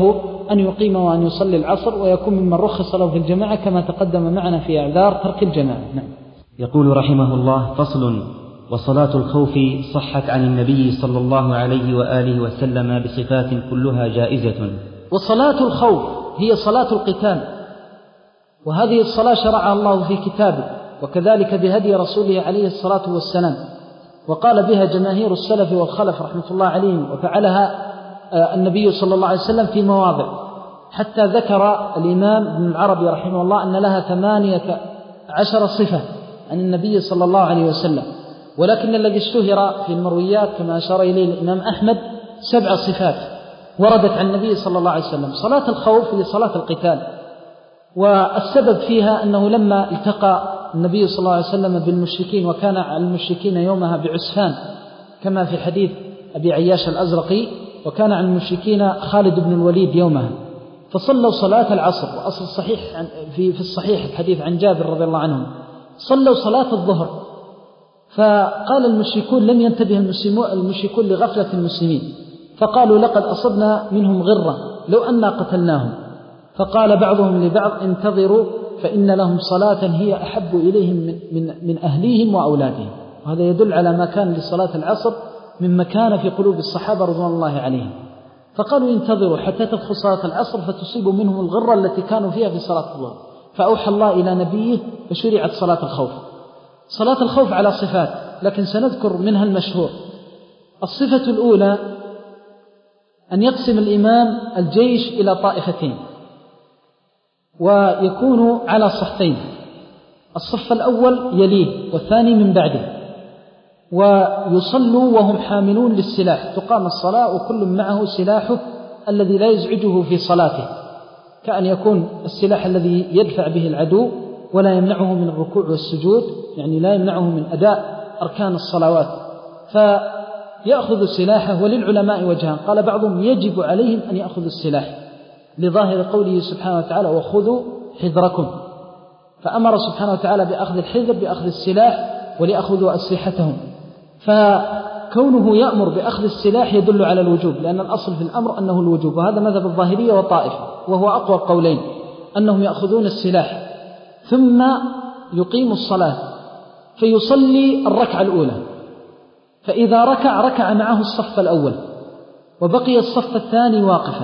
أن يقيم وأن يصلي العصر، ويكون ممن رخص له في الجماعة كما تقدم معنا في أعذار ترك الجماعة. نعم. يقول رحمه الله: فصل: وصلاة الخوف صحت عن النبي صلى الله عليه وآله وسلم بصفات كلها جائزة. وصلاة الخوف هي صلاة القتال، وهذه الصلاة شرعها الله في كتابه، وكذلك بهدي رسوله عليه الصلاة والسلام، وقال بها جماهير السلف والخلف رحمة الله عليهم، وفعلها النبي صلى الله عليه وسلم في مواضع، حتى ذكر الإمام ابن العربي رحمه الله أن لها ثمانية عشر صفة عن النبي صلى الله عليه وسلم، ولكن الذي اشتهر في المرويات كما أشار إليه الإمام أحمد سبع صفات وردت عن النبي صلى الله عليه وسلم. صلاة الخوف هي صلاة القتال، والسبب فيها أنه لما التقى النبي صلى الله عليه وسلم بالمشركين، وكان على المشركين يومها بعسفان كما في حديث أبي عياش الأزرقي، وكان عن المشركين خالد بن الوليد يومها، فصلوا صلاة العصر. وأصل الصحيح في في الصحيح الحديث عن جابر رضي الله عنه صلوا صلاة الظهر، فقال المشركون لم ينتبه المشركون لغفلة المسلمين، فقالوا لقد أصبنا منهم غرة لو أننا قتلناهم، فقال بعضهم لبعض انتظروا فإن لهم صلاة هي أحب إليهم من, من, من أهليهم وأولادهم. وهذا يدل على ما كان لصلاة العصر من مكان في قلوب الصحابة رضوان الله عليهم. فقالوا انتظروا حتى تدخل صلاة العصر فتصيب منهم الغرة التي كانوا فيها في صلاة الظهر، فأوحى الله إلى نبيه فشرعت صلاة الخوف. صلاة الخوف على صفات، لكن سنذكر منها المشهور. الصفة الأولى أن يقسم الإمام الجيش إلى طائفتين، ويكون على صفين، الصف الأول يليه والثاني من بعده، ويصلوا وهم حاملون للسلاح، تقام الصلاة وكل معه سلاحه الذي لا يزعجه في صلاته، كأن يكون السلاح الذي يدفع به العدو ولا يمنعه من الركوع والسجود، يعني لا يمنعه من أداء أركان الصلوات، فيأخذ سلاحه. وللعلماء وجهان، قال بعضهم يجب عليهم أن يأخذوا السلاح لظاهر قوله سبحانه وتعالى وخذوا حذركم، فأمر سبحانه وتعالى بأخذ الحذر بأخذ السلاح وليأخذوا أسلحتهم، فكونه يأمر بأخذ السلاح يدل على الوجوب، لأن الأصل في الأمر أنه الوجوب، وهذا مذهب الظاهرية وطائفة، وهو أقوى القولين، أنهم يأخذون السلاح ثم يقيم الصلاة فيصلي الركعة الأولى، فإذا ركع ركع معه الصف الأول وبقي الصف الثاني واقفا،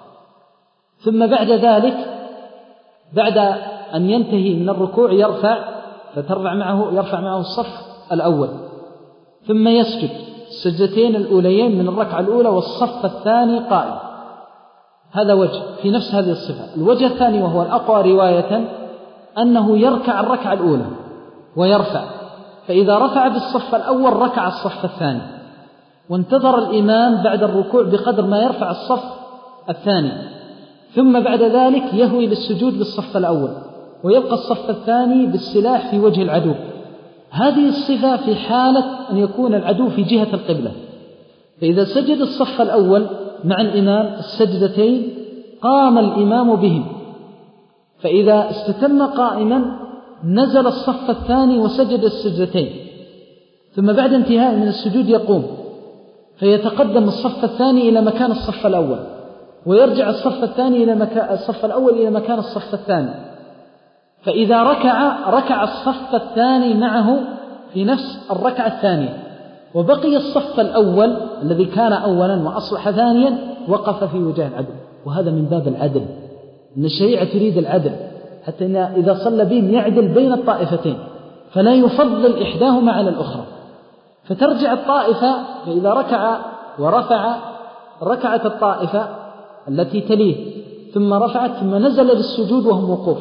ثم بعد ذلك بعد أن ينتهي من الركوع يرفع فترفع معه يرفع معه الصف الأول، ثم يسجد السجدتين الأوليين من الركعة الأولى والصف الثاني قائم. هذا وجه في نفس هذه الصفة. الوجه الثاني وهو الأقوى رواية أنه يركع الركعة الأولى ويرفع، فإذا رفع بالصف الأول ركع الصف الثاني، وانتظر الإمام بعد الركوع بقدر ما يرفع الصف الثاني، ثم بعد ذلك يهوي للسجود بالصف الأول، ويبقى الصف الثاني بالسلاح في وجه العدو. هذه الصفة في حالة أن يكون العدو في جهة القبلة، فإذا سجد الصف الأول مع الإمام السجدتين قام الإمام بهم، فإذا استتم قائما نزل الصف الثاني وسجد السجدتين، ثم بعد انتهاء من السجود يقوم فيتقدم الصف الثاني إلى مكان الصف الأول، ويرجع الصف الثاني إلى مكان الصف الأول إلى مكان الصف الثاني، فإذا ركع ركع الصف الثاني معه في نفس الركعة الثانية، وبقي الصف الأول الذي كان أولا وأصلح ثانيا وقف في وجه العدو. وهذا من باب العدل، أن الشريعة تريد العدل، حتى إن إذا صلى بهم يعدل بين الطائفتين فلا يفضل إحداهما على الأخرى، فترجع الطائفة فإذا ركع ورفع ركعت الطائفة التي تليه ثم رفعت ثم نزل للسجود وهم وقوف،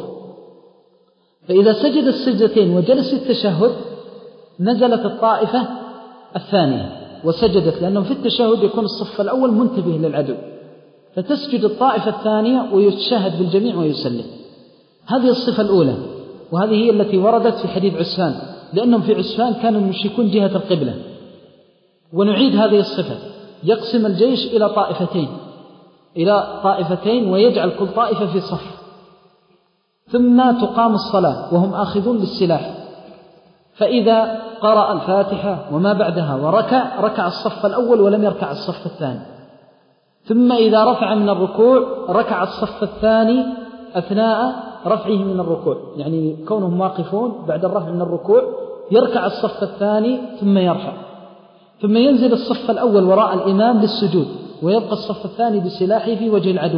فإذا سجد السجدتين وجلس التشهد نزلت الطائفة الثانية وسجدت، لأنه في التشهد يكون الصف الأول منتبه للعدو، فتسجد الطائفة الثانية ويتشهد بالجميع ويسلم. هذه الصفة الأولى، وهذه هي التي وردت في حديث عسفان، لأنهم في عسفان كانوا المشركون جهة القبلة. ونعيد هذه الصفة، يقسم الجيش إلى طائفتين إلى طائفتين ويجعل كل طائفة في صف، ثم تقام الصلاة وهم آخذون للسلاح، فإذا قرأ الفاتحة وما بعدها وركع ركع الصف الأول ولم يركع الصف الثاني، ثم إذا رفع من الركوع ركع الصف الثاني أثناء رفعه من الركوع، يعني كونهم واقفون بعد الرفع من الركوع يركع الصف الثاني ثم يرفع، ثم ينزل الصف الأول وراء الإمام للسجود، ويبقى الصف الثاني بسلاحه في وجه العدو.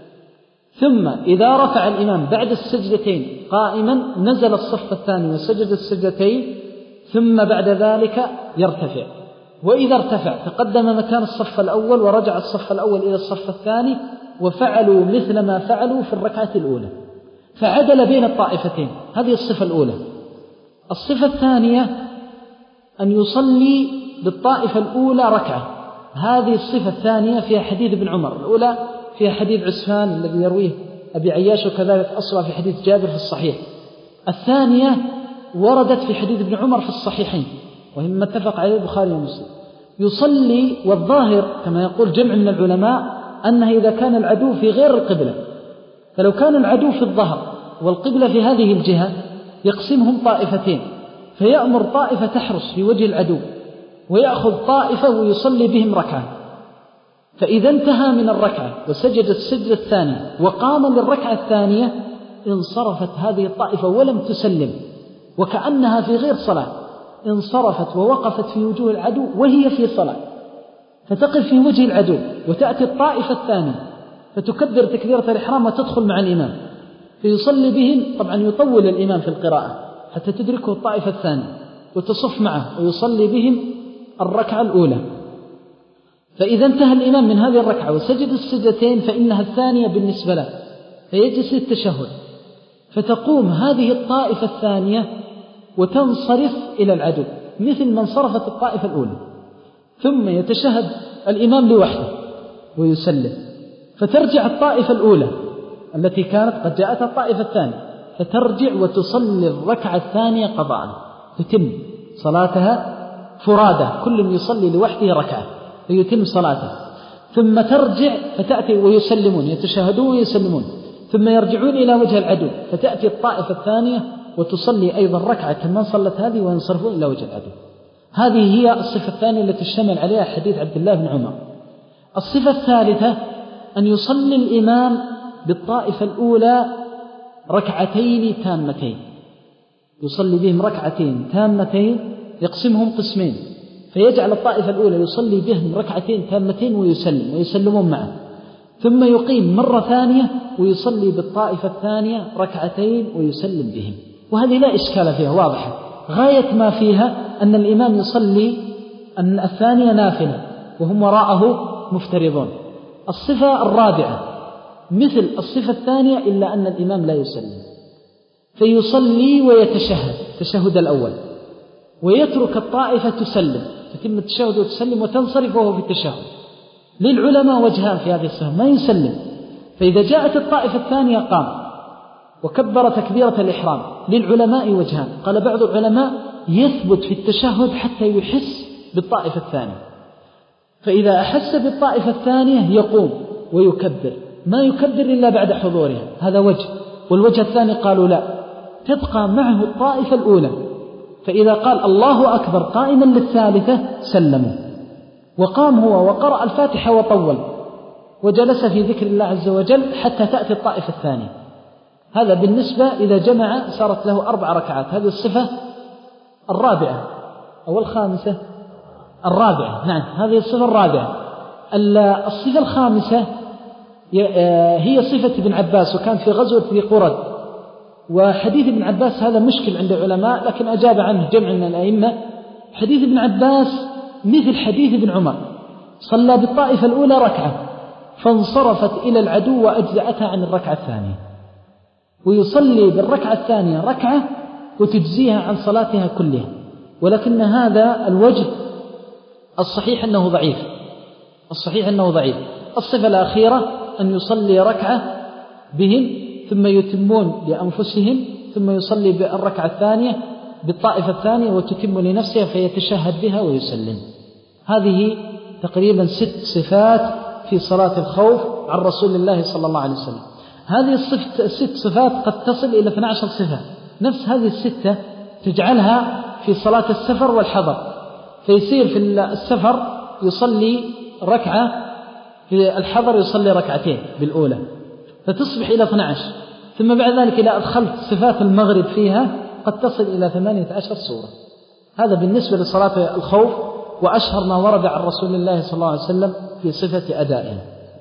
ثم إذا رفع الإمام بعد السجدتين قائما نزل الصف الثاني وسجد السجدتين، ثم بعد ذلك يرتفع. وإذا ارتفع تقدم مكان الصف الأول ورجع الصف الأول إلى الصف الثاني، وفعلوا مثل ما فعلوا في الركعة الأولى، فعدل بين الطائفتين. هذه الصفة الأولى. الصفة الثانية أن يصلي بالطائفة الأولى ركعة. هذه الصفة الثانية فيها حديث ابن عمر. الأولى فيها حديث عسفان الذي يرويه أبي عياش، وكذلك أصلها في حديث جابر في الصحيح. الثانية وردت في حديث ابن عمر في الصحيحين، وهم اتفق عليه البخاري ومسلم. يصلي، والظاهر كما يقول جمع من العلماء أنه إذا كان العدو في غير القبلة، فلو كان العدو في الظهر والقبلة في هذه الجهة يقسمهم طائفتين، فيأمر طائفة تحرس في وجه العدو، ويأخذ طائفة ويصلي بهم ركعة. فإذا انتهى من الركعة وسجد السجدة الثانية وقام للركعة الثانية انصرفت هذه الطائفة ولم تسلم، وكأنها في غير صلاة، انصرفت ووقفت في وجوه العدو وهي في صلاة، فتقف في وجه العدو، وتأتي الطائفة الثانية فتكبر تكبيرة الإحرام وتدخل مع الإمام فيصلي بهم. طبعا يطول الإمام في القراءة حتى تدركه الطائفة الثانية وتصف معه ويصلي بهم الركعة الأولى. فإذا انتهى الإمام من هذه الركعة وسجد السجدتين فإنها الثانية بالنسبة له، فيجلس للتشهد، فتقوم هذه الطائفة الثانية وتنصرف إلى العدو مثل ما انصرفت الطائفة الأولى، ثم يتشهد الإمام لوحده ويسلم، فترجع الطائفة الأولى التي كانت قد جاءتها الطائفة الثانية، فترجع وتصلي الركعة الثانية قضاء، تتم صلاتها فرادة، كل يصلي لوحده ركعة فيتم صلاته، ثم ترجع فتأتي ويسلمون، يتشهدون ويسلمون، ثم يرجعون إلى وجه العدو، فتأتي الطائفة الثانية وتصلي أيضا ركعة كما صلت هذه وينصرفون إلى وجه العدو. هذه هي الصفة الثانية التي اشتمل عليها حديث عبد الله بن عمر. الصفة الثالثة أن يصلي الإمام بالطائفة الأولى ركعتين تامتين، يصلي بهم ركعتين تامتين، يقسمهم قسمين، فيجعل الطائفة الأولى يصلي بهم ركعتين تامتين ويسلم ويسلمون معه، ثم يقيم مرة ثانية ويصلي بالطائفة الثانية ركعتين ويسلم بهم. وهذه لا إشكال فيها، واضحة. غاية ما فيها أن الإمام يصلي أن الثانية نافلة وهم وراءه مفترضون. الصفة الرابعة مثل الصفة الثانية إلا أن الإمام لا يسلم، فيصلي ويتشهد التشهد الأول، ويترك الطائفة تسلم، تتم التشهد وتسلم وتنصرف وهو في التشهد. للعلماء وجهان في هذه الصفة، ما يسلم، فإذا جاءت الطائفة الثانية قام وكبر تكبيرة الإحرام. للعلماء وجهان، قال بعض العلماء يثبت في التشهد حتى يحس بالطائفة الثانية، فإذا أحس بالطائفة الثانية يقوم ويكبر، ما يكبر إلا بعد حضورها، هذا وجه. والوجه الثاني قالوا لا، تبقى معه الطائفة الأولى، فإذا قال الله أكبر قائما للثالثة سلموا، وقام هو وقرأ الفاتحة وطول وجلس في ذكر الله عز وجل حتى تأتي الطائفة الثانية. هذا بالنسبة إذا جمع صارت له أربع ركعات. هذه الصفة الرابعة أو الخامسة، الرابعة، نعم هذه الصفة الرابعة. الصفة الخامسة هي صفة ابن عباس، وكان في غزوة ذي قرد، وحديث ابن عباس هذا مشكل عند العلماء لكن أجاب عنه جمع من الأئمة. حديث ابن عباس مثل حديث ابن عمر، صلى بالطائفة الأولى ركعة فانصرفت إلى العدو وأجزأتها عن الركعة الثانية، ويصلي بالركعة الثانية ركعة وتجزيها عن صلاتها كلها. ولكن هذا الوجه الصحيح أنه ضعيف، الصحيح أنه ضعيف. الصفة الأخيرة أن يصلي ركعة بهم ثم يتمون لأنفسهم، ثم يصلي بالركعة الثانية بالطائفة الثانية وتتم لنفسها فيتشهد بها ويسلم. هذه تقريبا ست صفات في صلاة الخوف عن رسول الله صلى الله عليه وسلم. هذه الست صفات قد تصل إلى اثنتي عشرة صفة، نفس هذه الستة تجعلها في صلاة السفر والحضر، فيصير في السفر يصلي ركعة في الحضر يصلي ركعتين بالأولى فتصبح إلى اثني عشر، ثم بعد ذلك إذا أدخلت صفات المغرب فيها قد تصل إلى ثمانية عشر سورة. هذا بالنسبة لصلاة الخوف، وأشهر ما ورد عن رسول الله صلى الله عليه وسلم في صفة أدائها.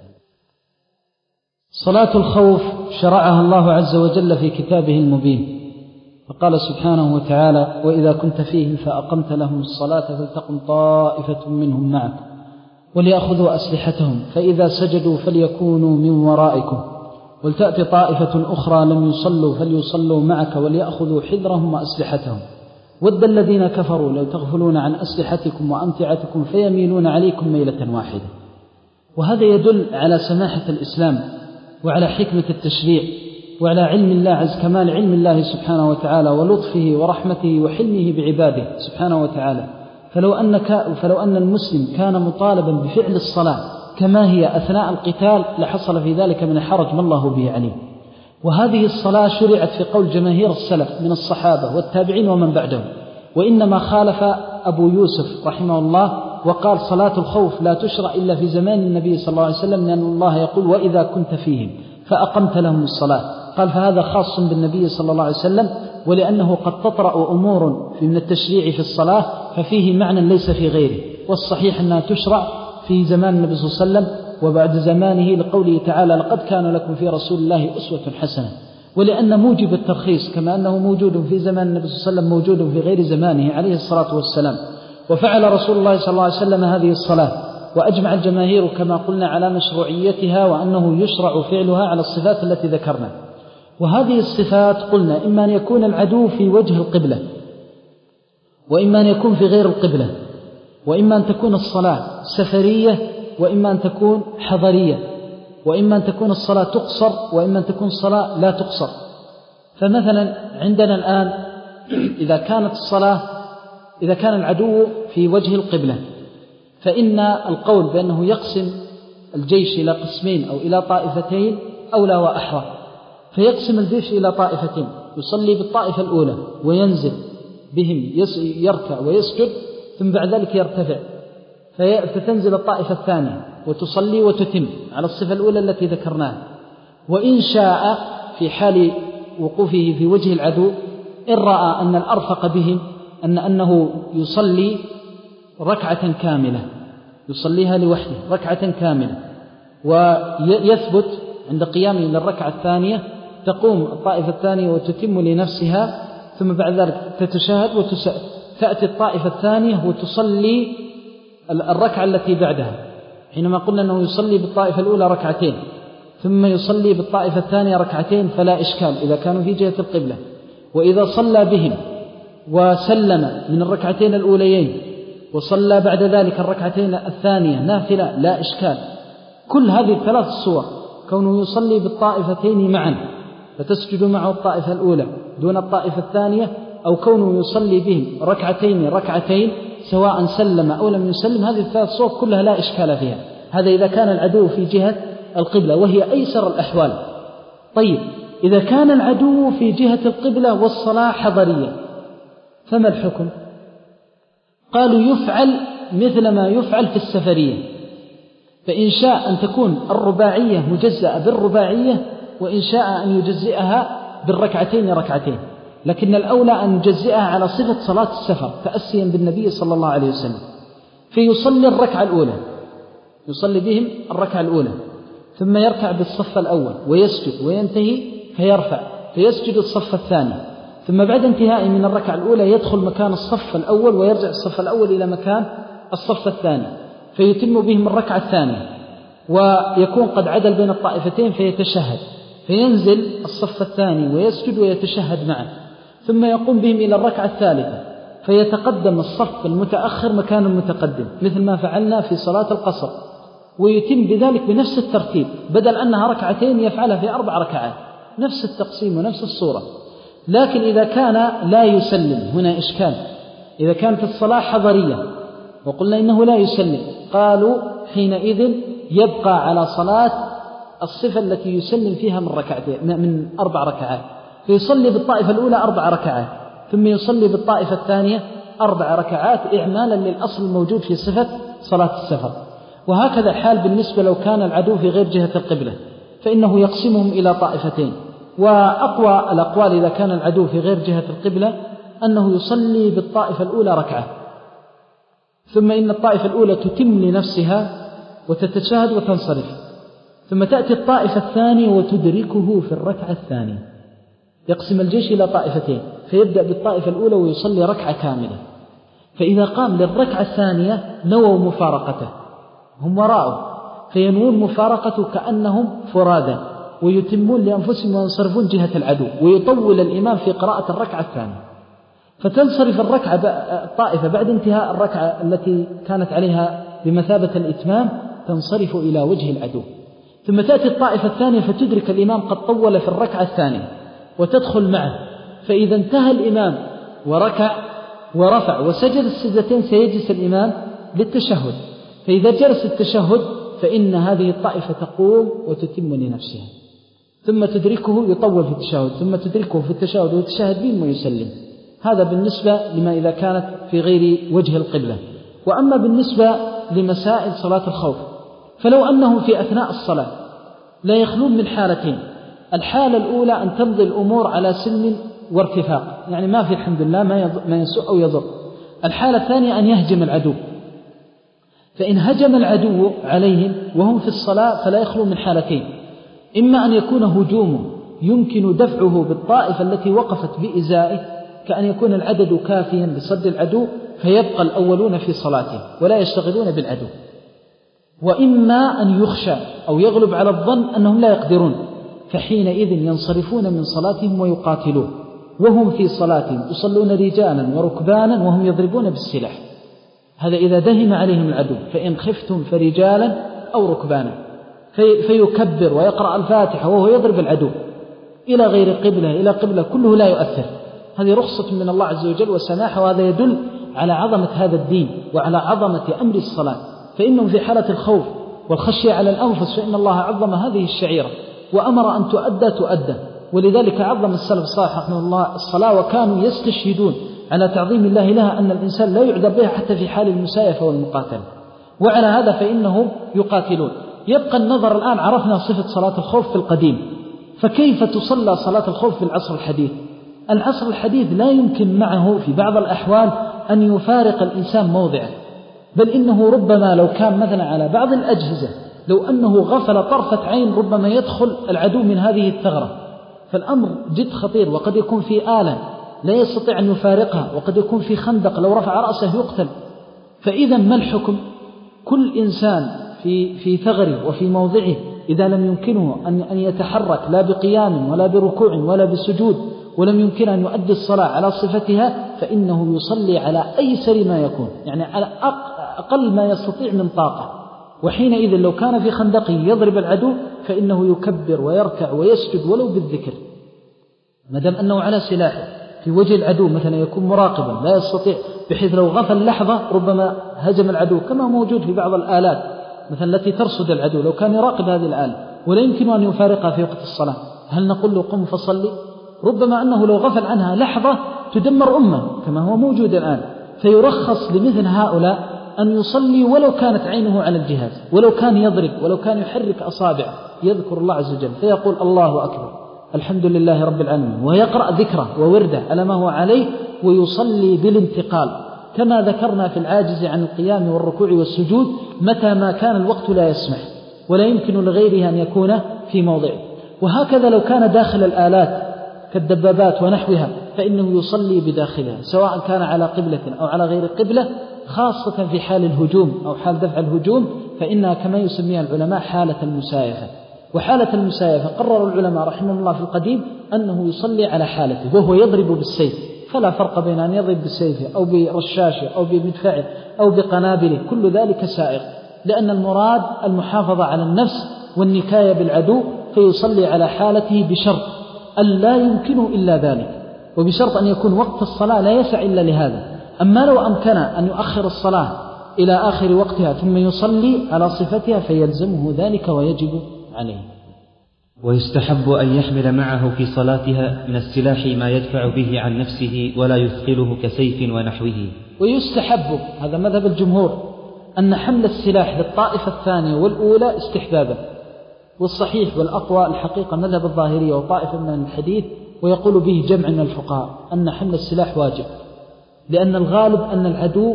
صلاة الخوف شرعها الله عز وجل في كتابه المبين، فقال سبحانه وتعالى: وإذا كنت فيهم فأقمت لهم الصلاة فلتقم طائفة منهم معك وليأخذوا أسلحتهم فإذا سجدوا فليكونوا من ورائكم ولتأتي طائفة أخرى لم يصلوا فليصلوا معك وليأخذوا حذرهم وأسلحتهم ود الذين كفروا لو تغفلون عن أسلحتكم وأمتعتكم فيميلون عليكم ميلة واحدة. وهذا يدل على سماحة الإسلام وعلى حكمة التشريع وعلى علم الله عز كمال علم الله سبحانه وتعالى ولطفه ورحمته وحلمه بعباده سبحانه وتعالى. فلو أنك فلو أن المسلم كان مطالبا بفعل الصلاة كما هي أثناء القتال لحصل في ذلك من الحرج ما الله به عليم. وهذه الصلاة شرعت في قول جماهير السلف من الصحابة والتابعين ومن بعدهم، وإنما خالف أبو يوسف رحمه الله وقال صلاة الخوف لا تشرع إلا في زمان النبي صلى الله عليه وسلم، لأن الله يقول: وإذا كنت فيهم فأقمت لهم الصلاة. قال فهذا خاص بالنبي صلى الله عليه وسلم، ولأنه قد تطرأ أمور من التشريع في الصلاة ففيه معنى ليس في غيره، والصحيح أنها تشرع في زمان النبي صلى الله عليه وسلم وبعد زمانه، لقوله تعالى: لقد كان لكم في رسول الله أسوة حسنة. ولأن موجب الترخيص كما أنه موجود في زمان النبي صلى الله عليه وسلم موجود في غير زمانه عليه الصلاة والسلام. وفعل رسول الله صلى الله عليه وسلم هذه الصلاة، وأجمع الجماهير كما قلنا على مشروعيتها وأنه يشرع فعلها على الصفات التي ذكرنا. وهذه الصفات قلنا إما أن يكون العدو في وجه القبلة، وإما أن يكون في غير القبلة، وإما أن تكون الصلاة سفرية، وإما أن تكون حضرية، وإما أن تكون الصلاة تقصر، وإما أن تكون الصلاة لا تقصر. فمثلا عندنا الآن إذا كانت الصلاة إذا كان العدو في وجه القبلة فإن القول بأنه يقسم الجيش إلى قسمين أو إلى طائفتين أولى وأحرى. فيقسم الجيش إلى طائفتين، يصلي بالطائفة الأولى وينزل بهم يركع ويسجد، ثم بعد ذلك يرتفع فتنزل الطائفة الثانية وتصلي وتتم على الصفة الأولى التي ذكرناها. وإن شاء في حال وقوفه في وجه العدو إن رأى أن الأرفق بهم أن أنه يصلي ركعة كاملة، يصليها لوحده ركعة كاملة، ويثبت عند قيامه للركعة الثانية تقوم الطائفة الثانية وتتم لنفسها، ثم بعد ذلك تتشاهد وتأتي الطائفة الثانية وتصلي الركعة التي بعدها. حينما قلنا أنه يصلي بالطائفة الأولى ركعتين ثم يصلي بالطائفة الثانية ركعتين فلا إشكال إذا كانوا في جهة القبلة. وإذا صلى بهم وسلم من الركعتين الأوليين وصلى بعد ذلك الركعتين الثانية نافلة لا إشكال. كل هذه الثلاث الصور، كونه يصلي بالطائفتين معا فتسجد معه الطائفة الأولى دون الطائفة الثانية، أو كونه يصلي بهم ركعتين ركعتين سواء سلم أو لم يسلم، هذه الثلاث صور كلها لا إشكال فيها. هذا إذا كان العدو في جهة القبلة وهي أيسر الأحوال. طيب إذا كان العدو في جهة القبلة والصلاة حضرية فما الحكم؟ قالوا يفعل مثل ما يفعل في السفرية، فإن شاء أن تكون الرباعية مجزأة بالرباعية، وإن شاء أن يجزئها بالركعتين ركعتين، لكن الأولى أن يجزئها على صفة صلاة السفر تأسيا بالنبي صلى الله عليه وسلم. فيصلي الركعة الأولى، يصلي بهم الركعة الأولى ثم يركع بالصف الأول ويسجد وينتهي فيرفع فيسجد الصف الثاني، ثم بعد انتهائه من الركعة الأولى يدخل مكان الصف الأول ويرجع الصف الأول إلى مكان الصف الثاني فيتم بهم الركعة الثانية، ويكون قد عدل بين الطائفتين فيتشهد فينزل الصف الثاني ويسجد ويتشهد معه، ثم يقوم بهم إلى الركعة الثالثة فيتقدم الصف المتأخر مكان المتقدم مثل ما فعلنا في صلاة القصر، ويتم بذلك بنفس الترتيب، بدل أنها ركعتين يفعلها في أربع ركعات، نفس التقسيم ونفس الصورة. لكن إذا كان لا يسلم هنا إشكال. إذا كانت الصلاة حضرية وقلنا إنه لا يسلم، قالوا حينئذ يبقى على صلاة الصفة التي يسلم فيها من ركعتين من أربع ركعات، فيصلي بالطائفة الأولى أربع ركعات ثم يصلي بالطائفة الثانية أربع ركعات إعمالا للأصل الموجود في صفة صلاة السفر. وهكذا الحال بالنسبة لو كان العدو في غير جهة القبلة، فإنه يقسمهم إلى طائفتين. وأقوى الأقوال إذا كان العدو في غير جهة القبلة أنه يصلي بالطائفة الأولى ركعة، ثم إن الطائفة الأولى تتم لنفسها وتتشاهد وتنصرف، ثم تأتي الطائفة الثانية وتدركه في الركعة الثانية. يقسم الجيش إلى طائفتين، فيبدأ بالطائفة الأولى ويصلي ركعة كاملة، فإذا قام للركعة الثانية نووا مفارقته، هم وراءه فينوون مفارقته كأنهم فرادى، ويتمون لأنفسهم وينصرفون جهة العدو، ويطول الإمام في قراءة الركعة الثانية، فتنصرف الركعة الطائفة بعد انتهاء الركعة التي كانت عليها بمثابة الإتمام، تنصرف إلى وجه العدو، ثم تأتي الطائفة الثانية فتدرك الإمام قد طول في الركعة الثانية وتدخل معه، فإذا انتهى الإمام وركع ورفع وسجد السجدتين سيجلس الإمام للتشهد، فإذا جلس التشهد فإن هذه الطائفة تقوم وتتم لنفسها، ثم تدركه يطول في التشهد، ثم تدركه في التشهد ويتشهد بهم ويسلم. هذا بالنسبة لما إذا كانت في غير وجه القبلة. وأما بالنسبة لمسائل صلاة الخوف، فلو أنه في أثناء الصلاة لا يخلون من حالتين: الحالة الأولى أن تمضي الأمور على سلم وارتفاق، يعني ما في الحمد لله ما يسوء أو يضر. الحالة الثانية أن يهجم العدو، فإن هجم العدو عليهم وهم في الصلاة فلا يخلو من حالتين: إما أن يكون هجومه يمكن دفعه بالطائفة التي وقفت بإزائه، كأن يكون العدد كافيا لصد العدو فيبقى الأولون في صلاته ولا يشتغلون بالعدو، وإما أن يخشى أو يغلب على الظن أنهم لا يقدرون، فحينئذ ينصرفون من صلاتهم ويقاتلون وهم في صلاتهم، يصلون رجالا وركبانا وهم يضربون بالسلاح. هذا إذا دهم عليهم العدو. فإن خفتم فرجالا أو ركبانا، في فيكبر ويقرأ الفاتحة وهو يضرب العدو إلى غير قبلة إلى قبلة، كله لا يؤثر. هذه رخصة من الله عز وجل وسماحة، وهذا يدل على عظمة هذا الدين وعلى عظمة أمر الصلاة. فإنهم في حالة الخوف والخشية على الأنفس فإن الله عظم هذه الشعيرة وأمر أن تؤدى تؤدى، ولذلك عظم السلف الصالح رحمه الله الصلاة، وكانوا يستشهدون على تعظيم الله لها أن الإنسان لا يعذر بها حتى في حال المسايفة والمقاتلة، وعلى هذا فإنهم يقاتلون. يبقى النظر الآن، عرفنا صفة صلاة الخوف في القديم، فكيف تصلى صلاة الخوف في العصر الحديث؟ العصر الحديث لا يمكن معه في بعض الأحوال أن يفارق الإنسان موضعه، بل إنه ربما لو كان مثلا على بعض الأجهزة لو أنه غفل طرفة عين ربما يدخل العدو من هذه الثغرة، فالأمر جد خطير، وقد يكون في آلة لا يستطيع أن يفارقها، وقد يكون في خندق لو رفع رأسه يقتل. فإذا ما الحكم؟ كل إنسان في في ثغره وفي موضعه إذا لم يمكنه أن أن يتحرك لا بقيام ولا بركوع ولا بسجود، ولم يمكن أن يؤدي الصلاة على صفتها، فإنه يصلي على أيسر ما يكون، يعني على أقل ما يستطيع من طاقة. وحينئذ لو كان في خندقه يضرب العدو فإنه يكبر ويركع ويسجد ولو بالذكر، ما دام أنه على سلاحه في وجه العدو، مثلا يكون مراقبا لا يستطيع، بحيث لو غفل لحظة ربما هجم العدو، كما موجود في بعض الآلات مثلا التي ترصد العدو، لو كان يراقب هذه الآلة ولا يمكن أن يفارقها في وقت الصلاة، هل نقول له قم فصلي؟ ربما أنه لو غفل عنها لحظة تدمر أمة كما هو موجود الآن. فيرخص لمثل هؤلاء أن يصلي ولو كانت عينه على الجهاز، ولو كان يضرب، ولو كان يحرك أصابعه، يذكر الله عز وجل فيقول الله أكبر الحمد لله رب العالمين، ويقرأ ذكره وورده على ما هو عليه، ويصلي بالانتقال كما ذكرنا في العاجز عن القيام والركوع والسجود، متى ما كان الوقت لا يسمح ولا يمكن لغيره أن يكون في موضعه. وهكذا لو كان داخل الآلات كالدبابات ونحوها فإنه يصلي بداخلها، سواء كان على قبلة أو على غير قبلة، خاصة في حال الهجوم أو حال دفع الهجوم، فإنها كما يسميها العلماء حالة المسايفة. وحالة المسايفة قرر العلماء رحمه الله في القديم أنه يصلي على حالته وهو يضرب بالسيف، فلا فرق بين أن يضرب بالسيف أو برشاشه أو بمدفعه أو بقنابله، كل ذلك سائغ، لأن المراد المحافظة على النفس والنكاية بالعدو، فيصلي على حالته بشرط أن لا يمكنه إلا ذلك، وبشرط أن يكون وقت الصلاة لا يسع إلا لهذا. أما لو أمكن أن يؤخر الصلاة إلى آخر وقتها ثم يصلي على صفتها فيلزمه ذلك ويجب عليه. ويستحب أن يحمل معه في صلاتها من السلاح ما يدفع به عن نفسه ولا يثقله كسيف ونحوه. ويستحب، هذا مذهب الجمهور، أن حمل السلاح للطائفة الثانية والأولى استحبابا، والصحيح والأقوى الحقيقة مذهب الظاهرية وطائفة من الحديث ويقول به جمع من الفقهاء أن حمل السلاح واجب، لأن الغالب أن العدو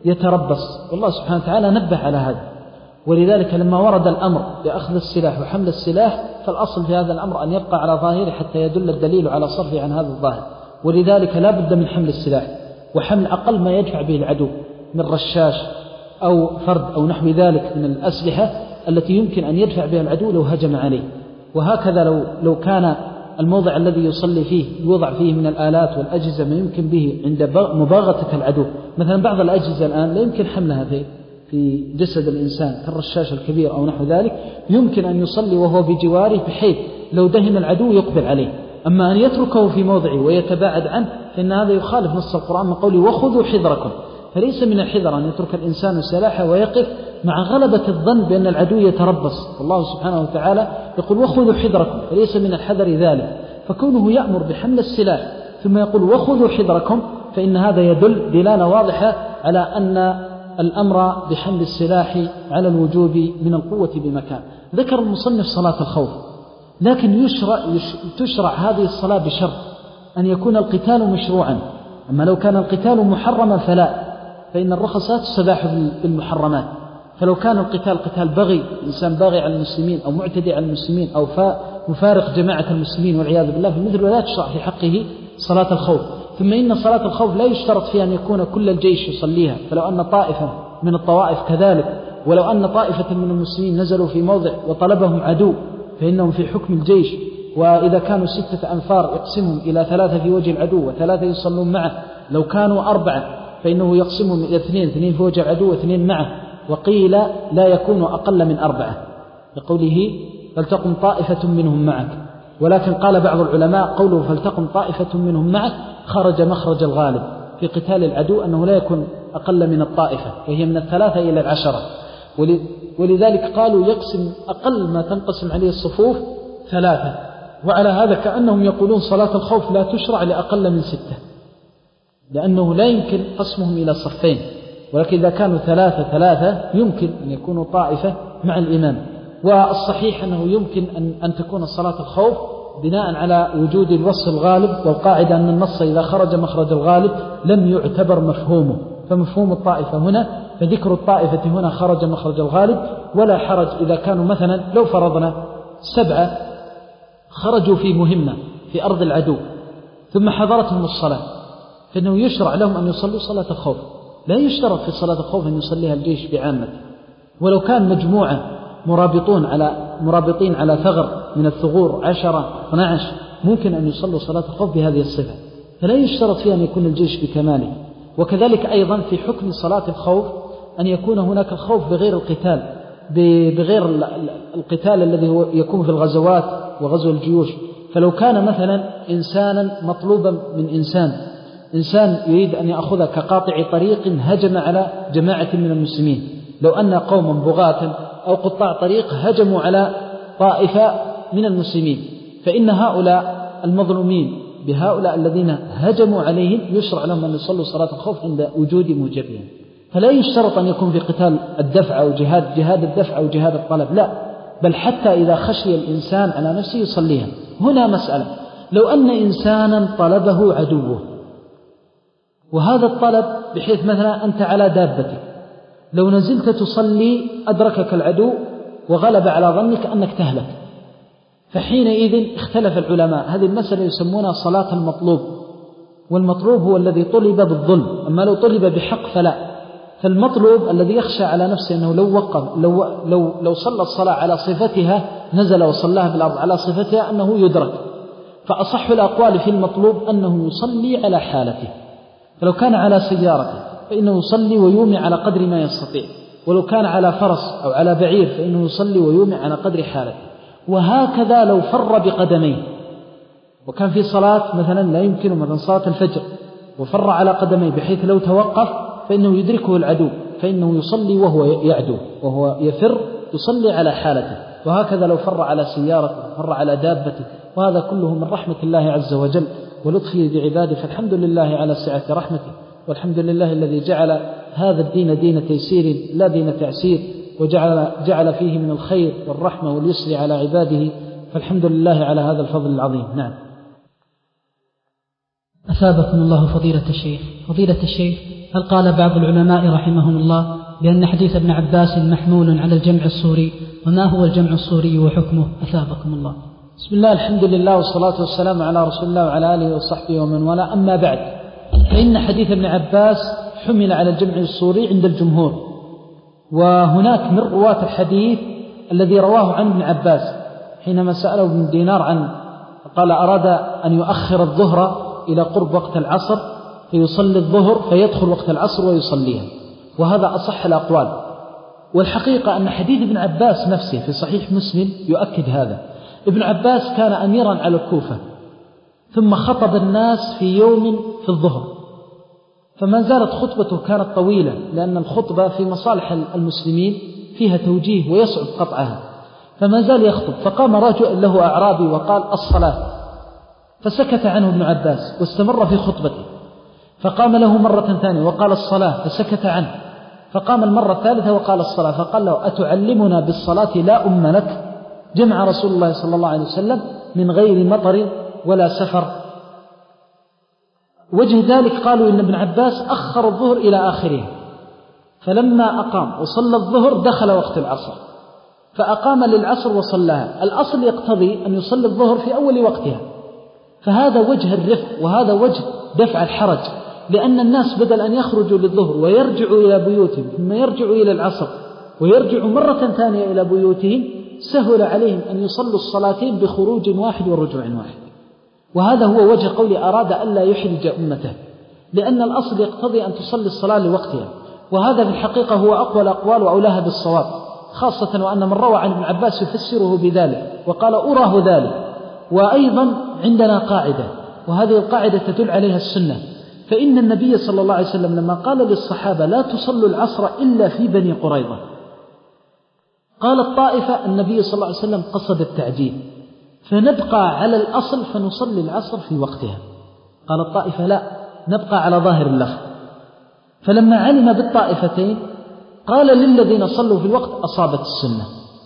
يتربص، والله سبحانه وتعالى نبه على هذا. ولذلك لما ورد الأمر بأخذ السلاح وحمل السلاح فالأصل في هذا الأمر أن يبقى على ظاهره حتى يدل الدليل على صرفه عن هذا الظاهر. ولذلك لا بد من حمل السلاح، وحمل أقل ما يدفع به العدو من رشاش أو فرد أو نحو ذلك من الأسلحة التي يمكن أن يدفع بها العدو لو هجم عليه. وهكذا لو, لو كان الموضع الذي يصلي فيه يوضع فيه من الآلات والأجهزة ما يمكن به عند مباغتة العدو، مثلا بعض الأجهزة الآن لا يمكن حملها في في جسد الإنسان كالرشاش الكبير أو نحو ذلك، يمكن أن يصلي وهو بجواره بحيث لو دهم العدو يقبل عليه. أما أن يتركه في موضعه ويتباعد عنه فإن هذا يخالف نص القرآن من قوله وخذوا حذركم. فليس من الحذر أن يترك الإنسان سلاحه ويقف مع غلبة الظن بأن العدو يتربص، والله سبحانه وتعالى يقول وخذوا حذركم، فليس من الحذر ذلك. فكونه يأمر بحمل السلاح ثم يقول وخذوا حذركم فإن هذا يدل دلالة واضحة على أن الأمر بحمل السلاح على الوجوب من القوة بمكان. ذكر المصنف صلاة الخوف، لكن يشرع, تشرع هذه الصلاة بشرط أن يكون القتال مشروعا. أما لو كان القتال محرما فلا، فإن الرخصات تستباح بالمحرمات. فلو كان القتال قتال بغي، إنسان باغي على المسلمين أو معتدي على المسلمين أو مفارق جماعة المسلمين والعياذ بالله، فمثل لا تشرع في حقه صلاة الخوف. ثم إن صلاة الخوف لا يشترط فيها أن يكون كل الجيش يصليها، فلو أن طائفة من الطوائف كذلك، ولو أن طائفة من المسلمين نزلوا في موضع وطلبهم عدو فإنهم في حكم الجيش، وإذا كانوا ستة أنفار يقسمهم إلى ثلاثة في وجه العدو وثلاثة يصلون معه، لو كانوا أربعة فإنه يقسمهم إلى اثنين، اثنين في وجه العدو واثنين معه. وقيل لا يكون أقل من أربعة لقوله فلتقم طائفة منهم معك. ولكن قال بعض العلماء قوله فلتقم طائفة منهم معك خرج مخرج الغالب في قتال العدو أنه لا يكون أقل من الطائفة، وهي من الثلاثة إلى العشرة. ولذلك قالوا يقسم أقل ما تنقسم عليه الصفوف ثلاثة. وعلى هذا كأنهم يقولون صلاة الخوف لا تشرع لأقل من ستة، لأنه لا يمكن قسمهم إلى صفين، ولكن إذا كانوا ثلاثة ثلاثة يمكن أن يكونوا طائفة مع الإمام. والصحيح أنه يمكن أن, أن تكون صلاة الخوف بناء على وجود الوصف الغالب، والقاعدة أن النص إذا خرج مخرج الغالب لم يعتبر مفهومه، فمفهوم الطائفة هنا، فذكر الطائفة هنا خرج مخرج الغالب. ولا حرج إذا كانوا مثلا لو فرضنا سبعة خرجوا في مهمة في أرض العدو ثم حضرتهم الصلاة، فإنه يشرع لهم أن يصلوا صلاة الخوف. لا يشترط في صلاة الخوف أن يصليها الجيش بعامة، ولو كان مجموعة مرابطون على مرابطين على ثغر من الثغور عشرة اثنا عشر ممكن أن يصلوا صلاة الخوف بهذه الصفة، فلا يشترط فيها أن يكون الجيش بكماله. وكذلك أيضا في حكم صلاة الخوف أن يكون هناك الخوف بغير القتال، بغير القتال الذي يكون في الغزوات وغزو الجيوش. فلو كان مثلا إنسانا مطلوبا من إنسان إنسان يريد أن يأخذ كقاطع طريق هجم على جماعة من المسلمين، لو أن قوما بغاة أو قطاع طريق هجموا على طائفة من المسلمين، فإن هؤلاء المظلومين بهؤلاء الذين هجموا عليهم يشرع لهم أن يصلوا صلاة الخوف عند وجود موجبهم. فلا يشترط أن يكون في قتال الدفع أو جهاد جهاد الدفع أو جهاد الطلب، لا، بل حتى إذا خشي الإنسان على نفسه يصليها. هنا مسألة، لو أن إنسانا طلبه عدوه، وهذا الطلب بحيث مثلا أنت على دابتك، لو نزلت تصلي أدركك العدو وغلب على ظنك أنك تهلك، فحينئذ اختلف العلماء. هذه المسألة يسمونها صلاة المطلوب، والمطلوب هو الذي طلب بالظلم، أما لو طلب بحق فلا. فالمطلوب الذي يخشى على نفسه أنه لو وقف لو, لو, لو صلى الصلاة على صفتها نزل وصلاها بالأرض على صفتها أنه يدرك. فأصح الأقوال في المطلوب أنه يصلي على حالته، فلو كان على سيارته فإنه يصلي ويومي على قدر ما يستطيع، ولو كان على فرس أو على بعير فإنه يصلي ويومي على قدر حالته. وهكذا لو فر بقدميه، وكان في صلاة مثلا لا يمكن مثلا صلاة الفجر وفر على قدميه بحيث لو توقف فإنه يدركه العدو، فإنه يصلي وهو يعدو وهو يفر، يصلي على حالته. وهكذا لو فر على سيارته فر على دابته، وهذا كله من رحمة الله عز وجل ولطفه بعباده، فالحمد لله على سعة رحمته والحمد لله الذي جعل هذا الدين دين تيسير لا دين تعسير، وجعل جعل فيه من الخير والرحمة واليسر على عباده، فالحمد لله على هذا الفضل العظيم. نعم. أثابكم الله فضيلة الشيخ. فضيلة الشيخ، هل قال بعض العلماء رحمهم الله بأن حديث ابن عباس محمول على الجمع الصوري؟ وما هو الجمع الصوري وحكمه؟ أثابكم الله. بسم الله، الحمد لله والصلاة والسلام على رسول الله وعلى آله وصحبه ومن والاه، أما بعد، فإن حديث ابن عباس حمل على الجمع الصوري عند الجمهور، وهناك من رواة الحديث الذي رواه عن ابن عباس حينما سأله ابن دينار عن قال أراد أن يؤخر الظهر إلى قرب وقت العصر فيصلي الظهر فيدخل وقت العصر ويصليها، وهذا أصح الأقوال. والحقيقة أن حديث ابن عباس نفسه في صحيح مسلم يؤكد هذا. ابن عباس كان أميرا على الكوفة، ثم خطب الناس في يوم في الظهر، فما زالت خطبته كانت طويلة، لأن الخطبة في مصالح المسلمين فيها توجيه ويصعب قطعها، فما زال يخطب. فقام رجل له أعرابي وقال الصلاة، فسكت عنه ابن عباس واستمر في خطبته. فقام له مرة ثانية وقال الصلاة، فسكت عنه. فقام المرة الثالثة وقال الصلاة، فقال له أتعلمنا بالصلاة لا أم لك؟ جمع رسول الله صلى الله عليه وسلم من غير مطر ولا سفر. وجه ذلك قالوا إن ابن عباس أخر الظهر إلى آخره، فلما أقام وصلى الظهر دخل وقت العصر، فأقام للعصر وصلاها. الأصل يقتضي أن يصلي الظهر في أول وقتها، فهذا وجه الرفق وهذا وجه دفع الحرج، لأن الناس بدل أن يخرجوا للظهر ويرجعوا إلى بيوتهم ثم يرجعوا إلى العصر ويرجعوا مرة ثانية إلى بيوتهم، سهل عليهم أن يصلوا الصلاتين بخروج واحد ورجوع واحد. وهذا هو وجه قولي أراد ألا يحرج أمته، لأن الأصل يقتضي أن تصلي الصلاة لوقتها، وهذا في الحقيقة هو أقوى الأقوال وأولاها بالصواب، خاصة وأن من روى عن ابن عباس يفسره بذلك وقال أراه ذلك. وأيضا عندنا قاعدة، وهذه القاعدة تدل عليها السنة، فإن النبي صلى الله عليه وسلم لما قال للصحابة لا تصلوا العصر إلا في بني قريظة، قال الطائفة النبي صلى الله عليه وسلم قصد التعجيل، فنبقى على الأصل فنصلي العصر في وقتها. قال الطائفة لا، نبقى على ظاهر اللفظ. فلما علم بالطائفتين قال للذين صلوا في الوقت أصابت السنة.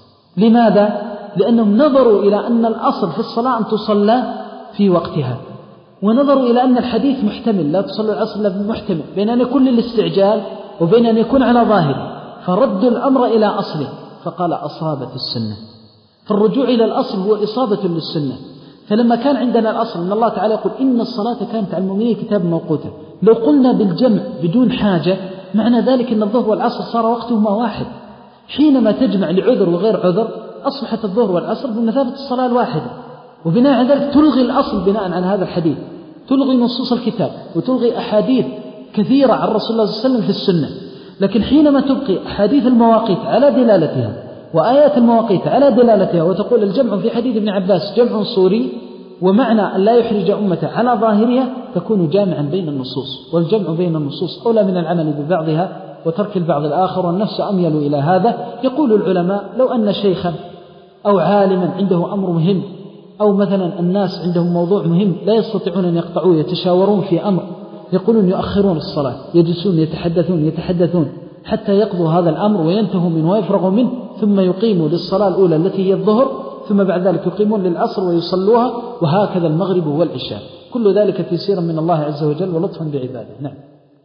لماذا؟ لأنهم نظروا إلى أن الأصل في الصلاة أن تصلى في وقتها، ونظروا إلى أن الحديث محتمل، لا تصلي العصر إلا محتمل، بين أن يكون للاستعجال وبين أن يكون على ظاهره، فردوا الأمر إلى أصله، فقال أصابت السنة. فالرجوع إلى الأصل هو إصابة للسنة. فلما كان عندنا الأصل أن الله تعالى يقول إن الصلاة كانت على المؤمنين كتاب موقوتا، لو قلنا بالجمع بدون حاجة معنى ذلك أن الظهر والعصر صار وقتهما واحد. حينما تجمع لعذر وغير عذر أصبحت الظهر والعصر بمثابة الصلاة الواحدة، وبناء على ذلك تلغي الأصل بناء على هذا الحديث، تلغي نصوص الكتاب وتلغي أحاديث كثيرة عن رسول الله صلى الله عليه وسلم في السنة. لكن حينما تبقي أحاديث المواقيت على دلالتها وآيات المواقيت على دلالتها، وتقول الجمع في حديث ابن عباس جمع صوري ومعنى أن لا يحرج أمته على ظاهرها، تكون جامعا بين النصوص، والجمع بين النصوص أولى من العمل ببعضها وترك البعض الآخر، والنفس أميل إلى هذا. يقول العلماء لو أن شيخا أو عالما عنده أمر مهم، أو مثلا الناس عندهم موضوع مهم لا يستطيعون أن يقطعوه، يتشاورون في أمر، يقولون يؤخرون الصلاة، يجلسون يتحدثون يتحدثون حتى يقضوا هذا الأمر وينتهوا منه ويفرغوا منه، ثم يقيموا للصلاة الأولى التي هي الظهر، ثم بعد ذلك يقيمون للعصر ويصلوها، وهكذا المغرب والعشاء. كل ذلك تيسيرا من الله عز وجل ولطفا بعباده. نعم.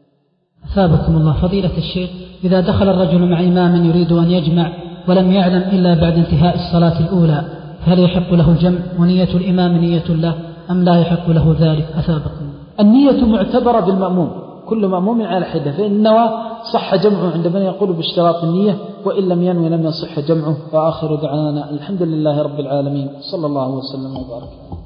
أثابكم الله. فضيلة الشيخ، إذا دخل الرجل مع إمام يريد أن يجمع ولم يعلم إلا بعد انتهاء الصلاة الأولى، فهل يحق له الجمع ونية الإمام نية له أم لا يحق له ذلك؟ أثابكم. النية معتبرة بالمأموم، كل مأموم على حدة، فإن نوى صح جمعه عند من يقول باشتراط النية، وإن لم ينوي لم يصح جمعه. وآخر دعوانا الحمد لله رب العالمين، صلى الله وسلم وبارك.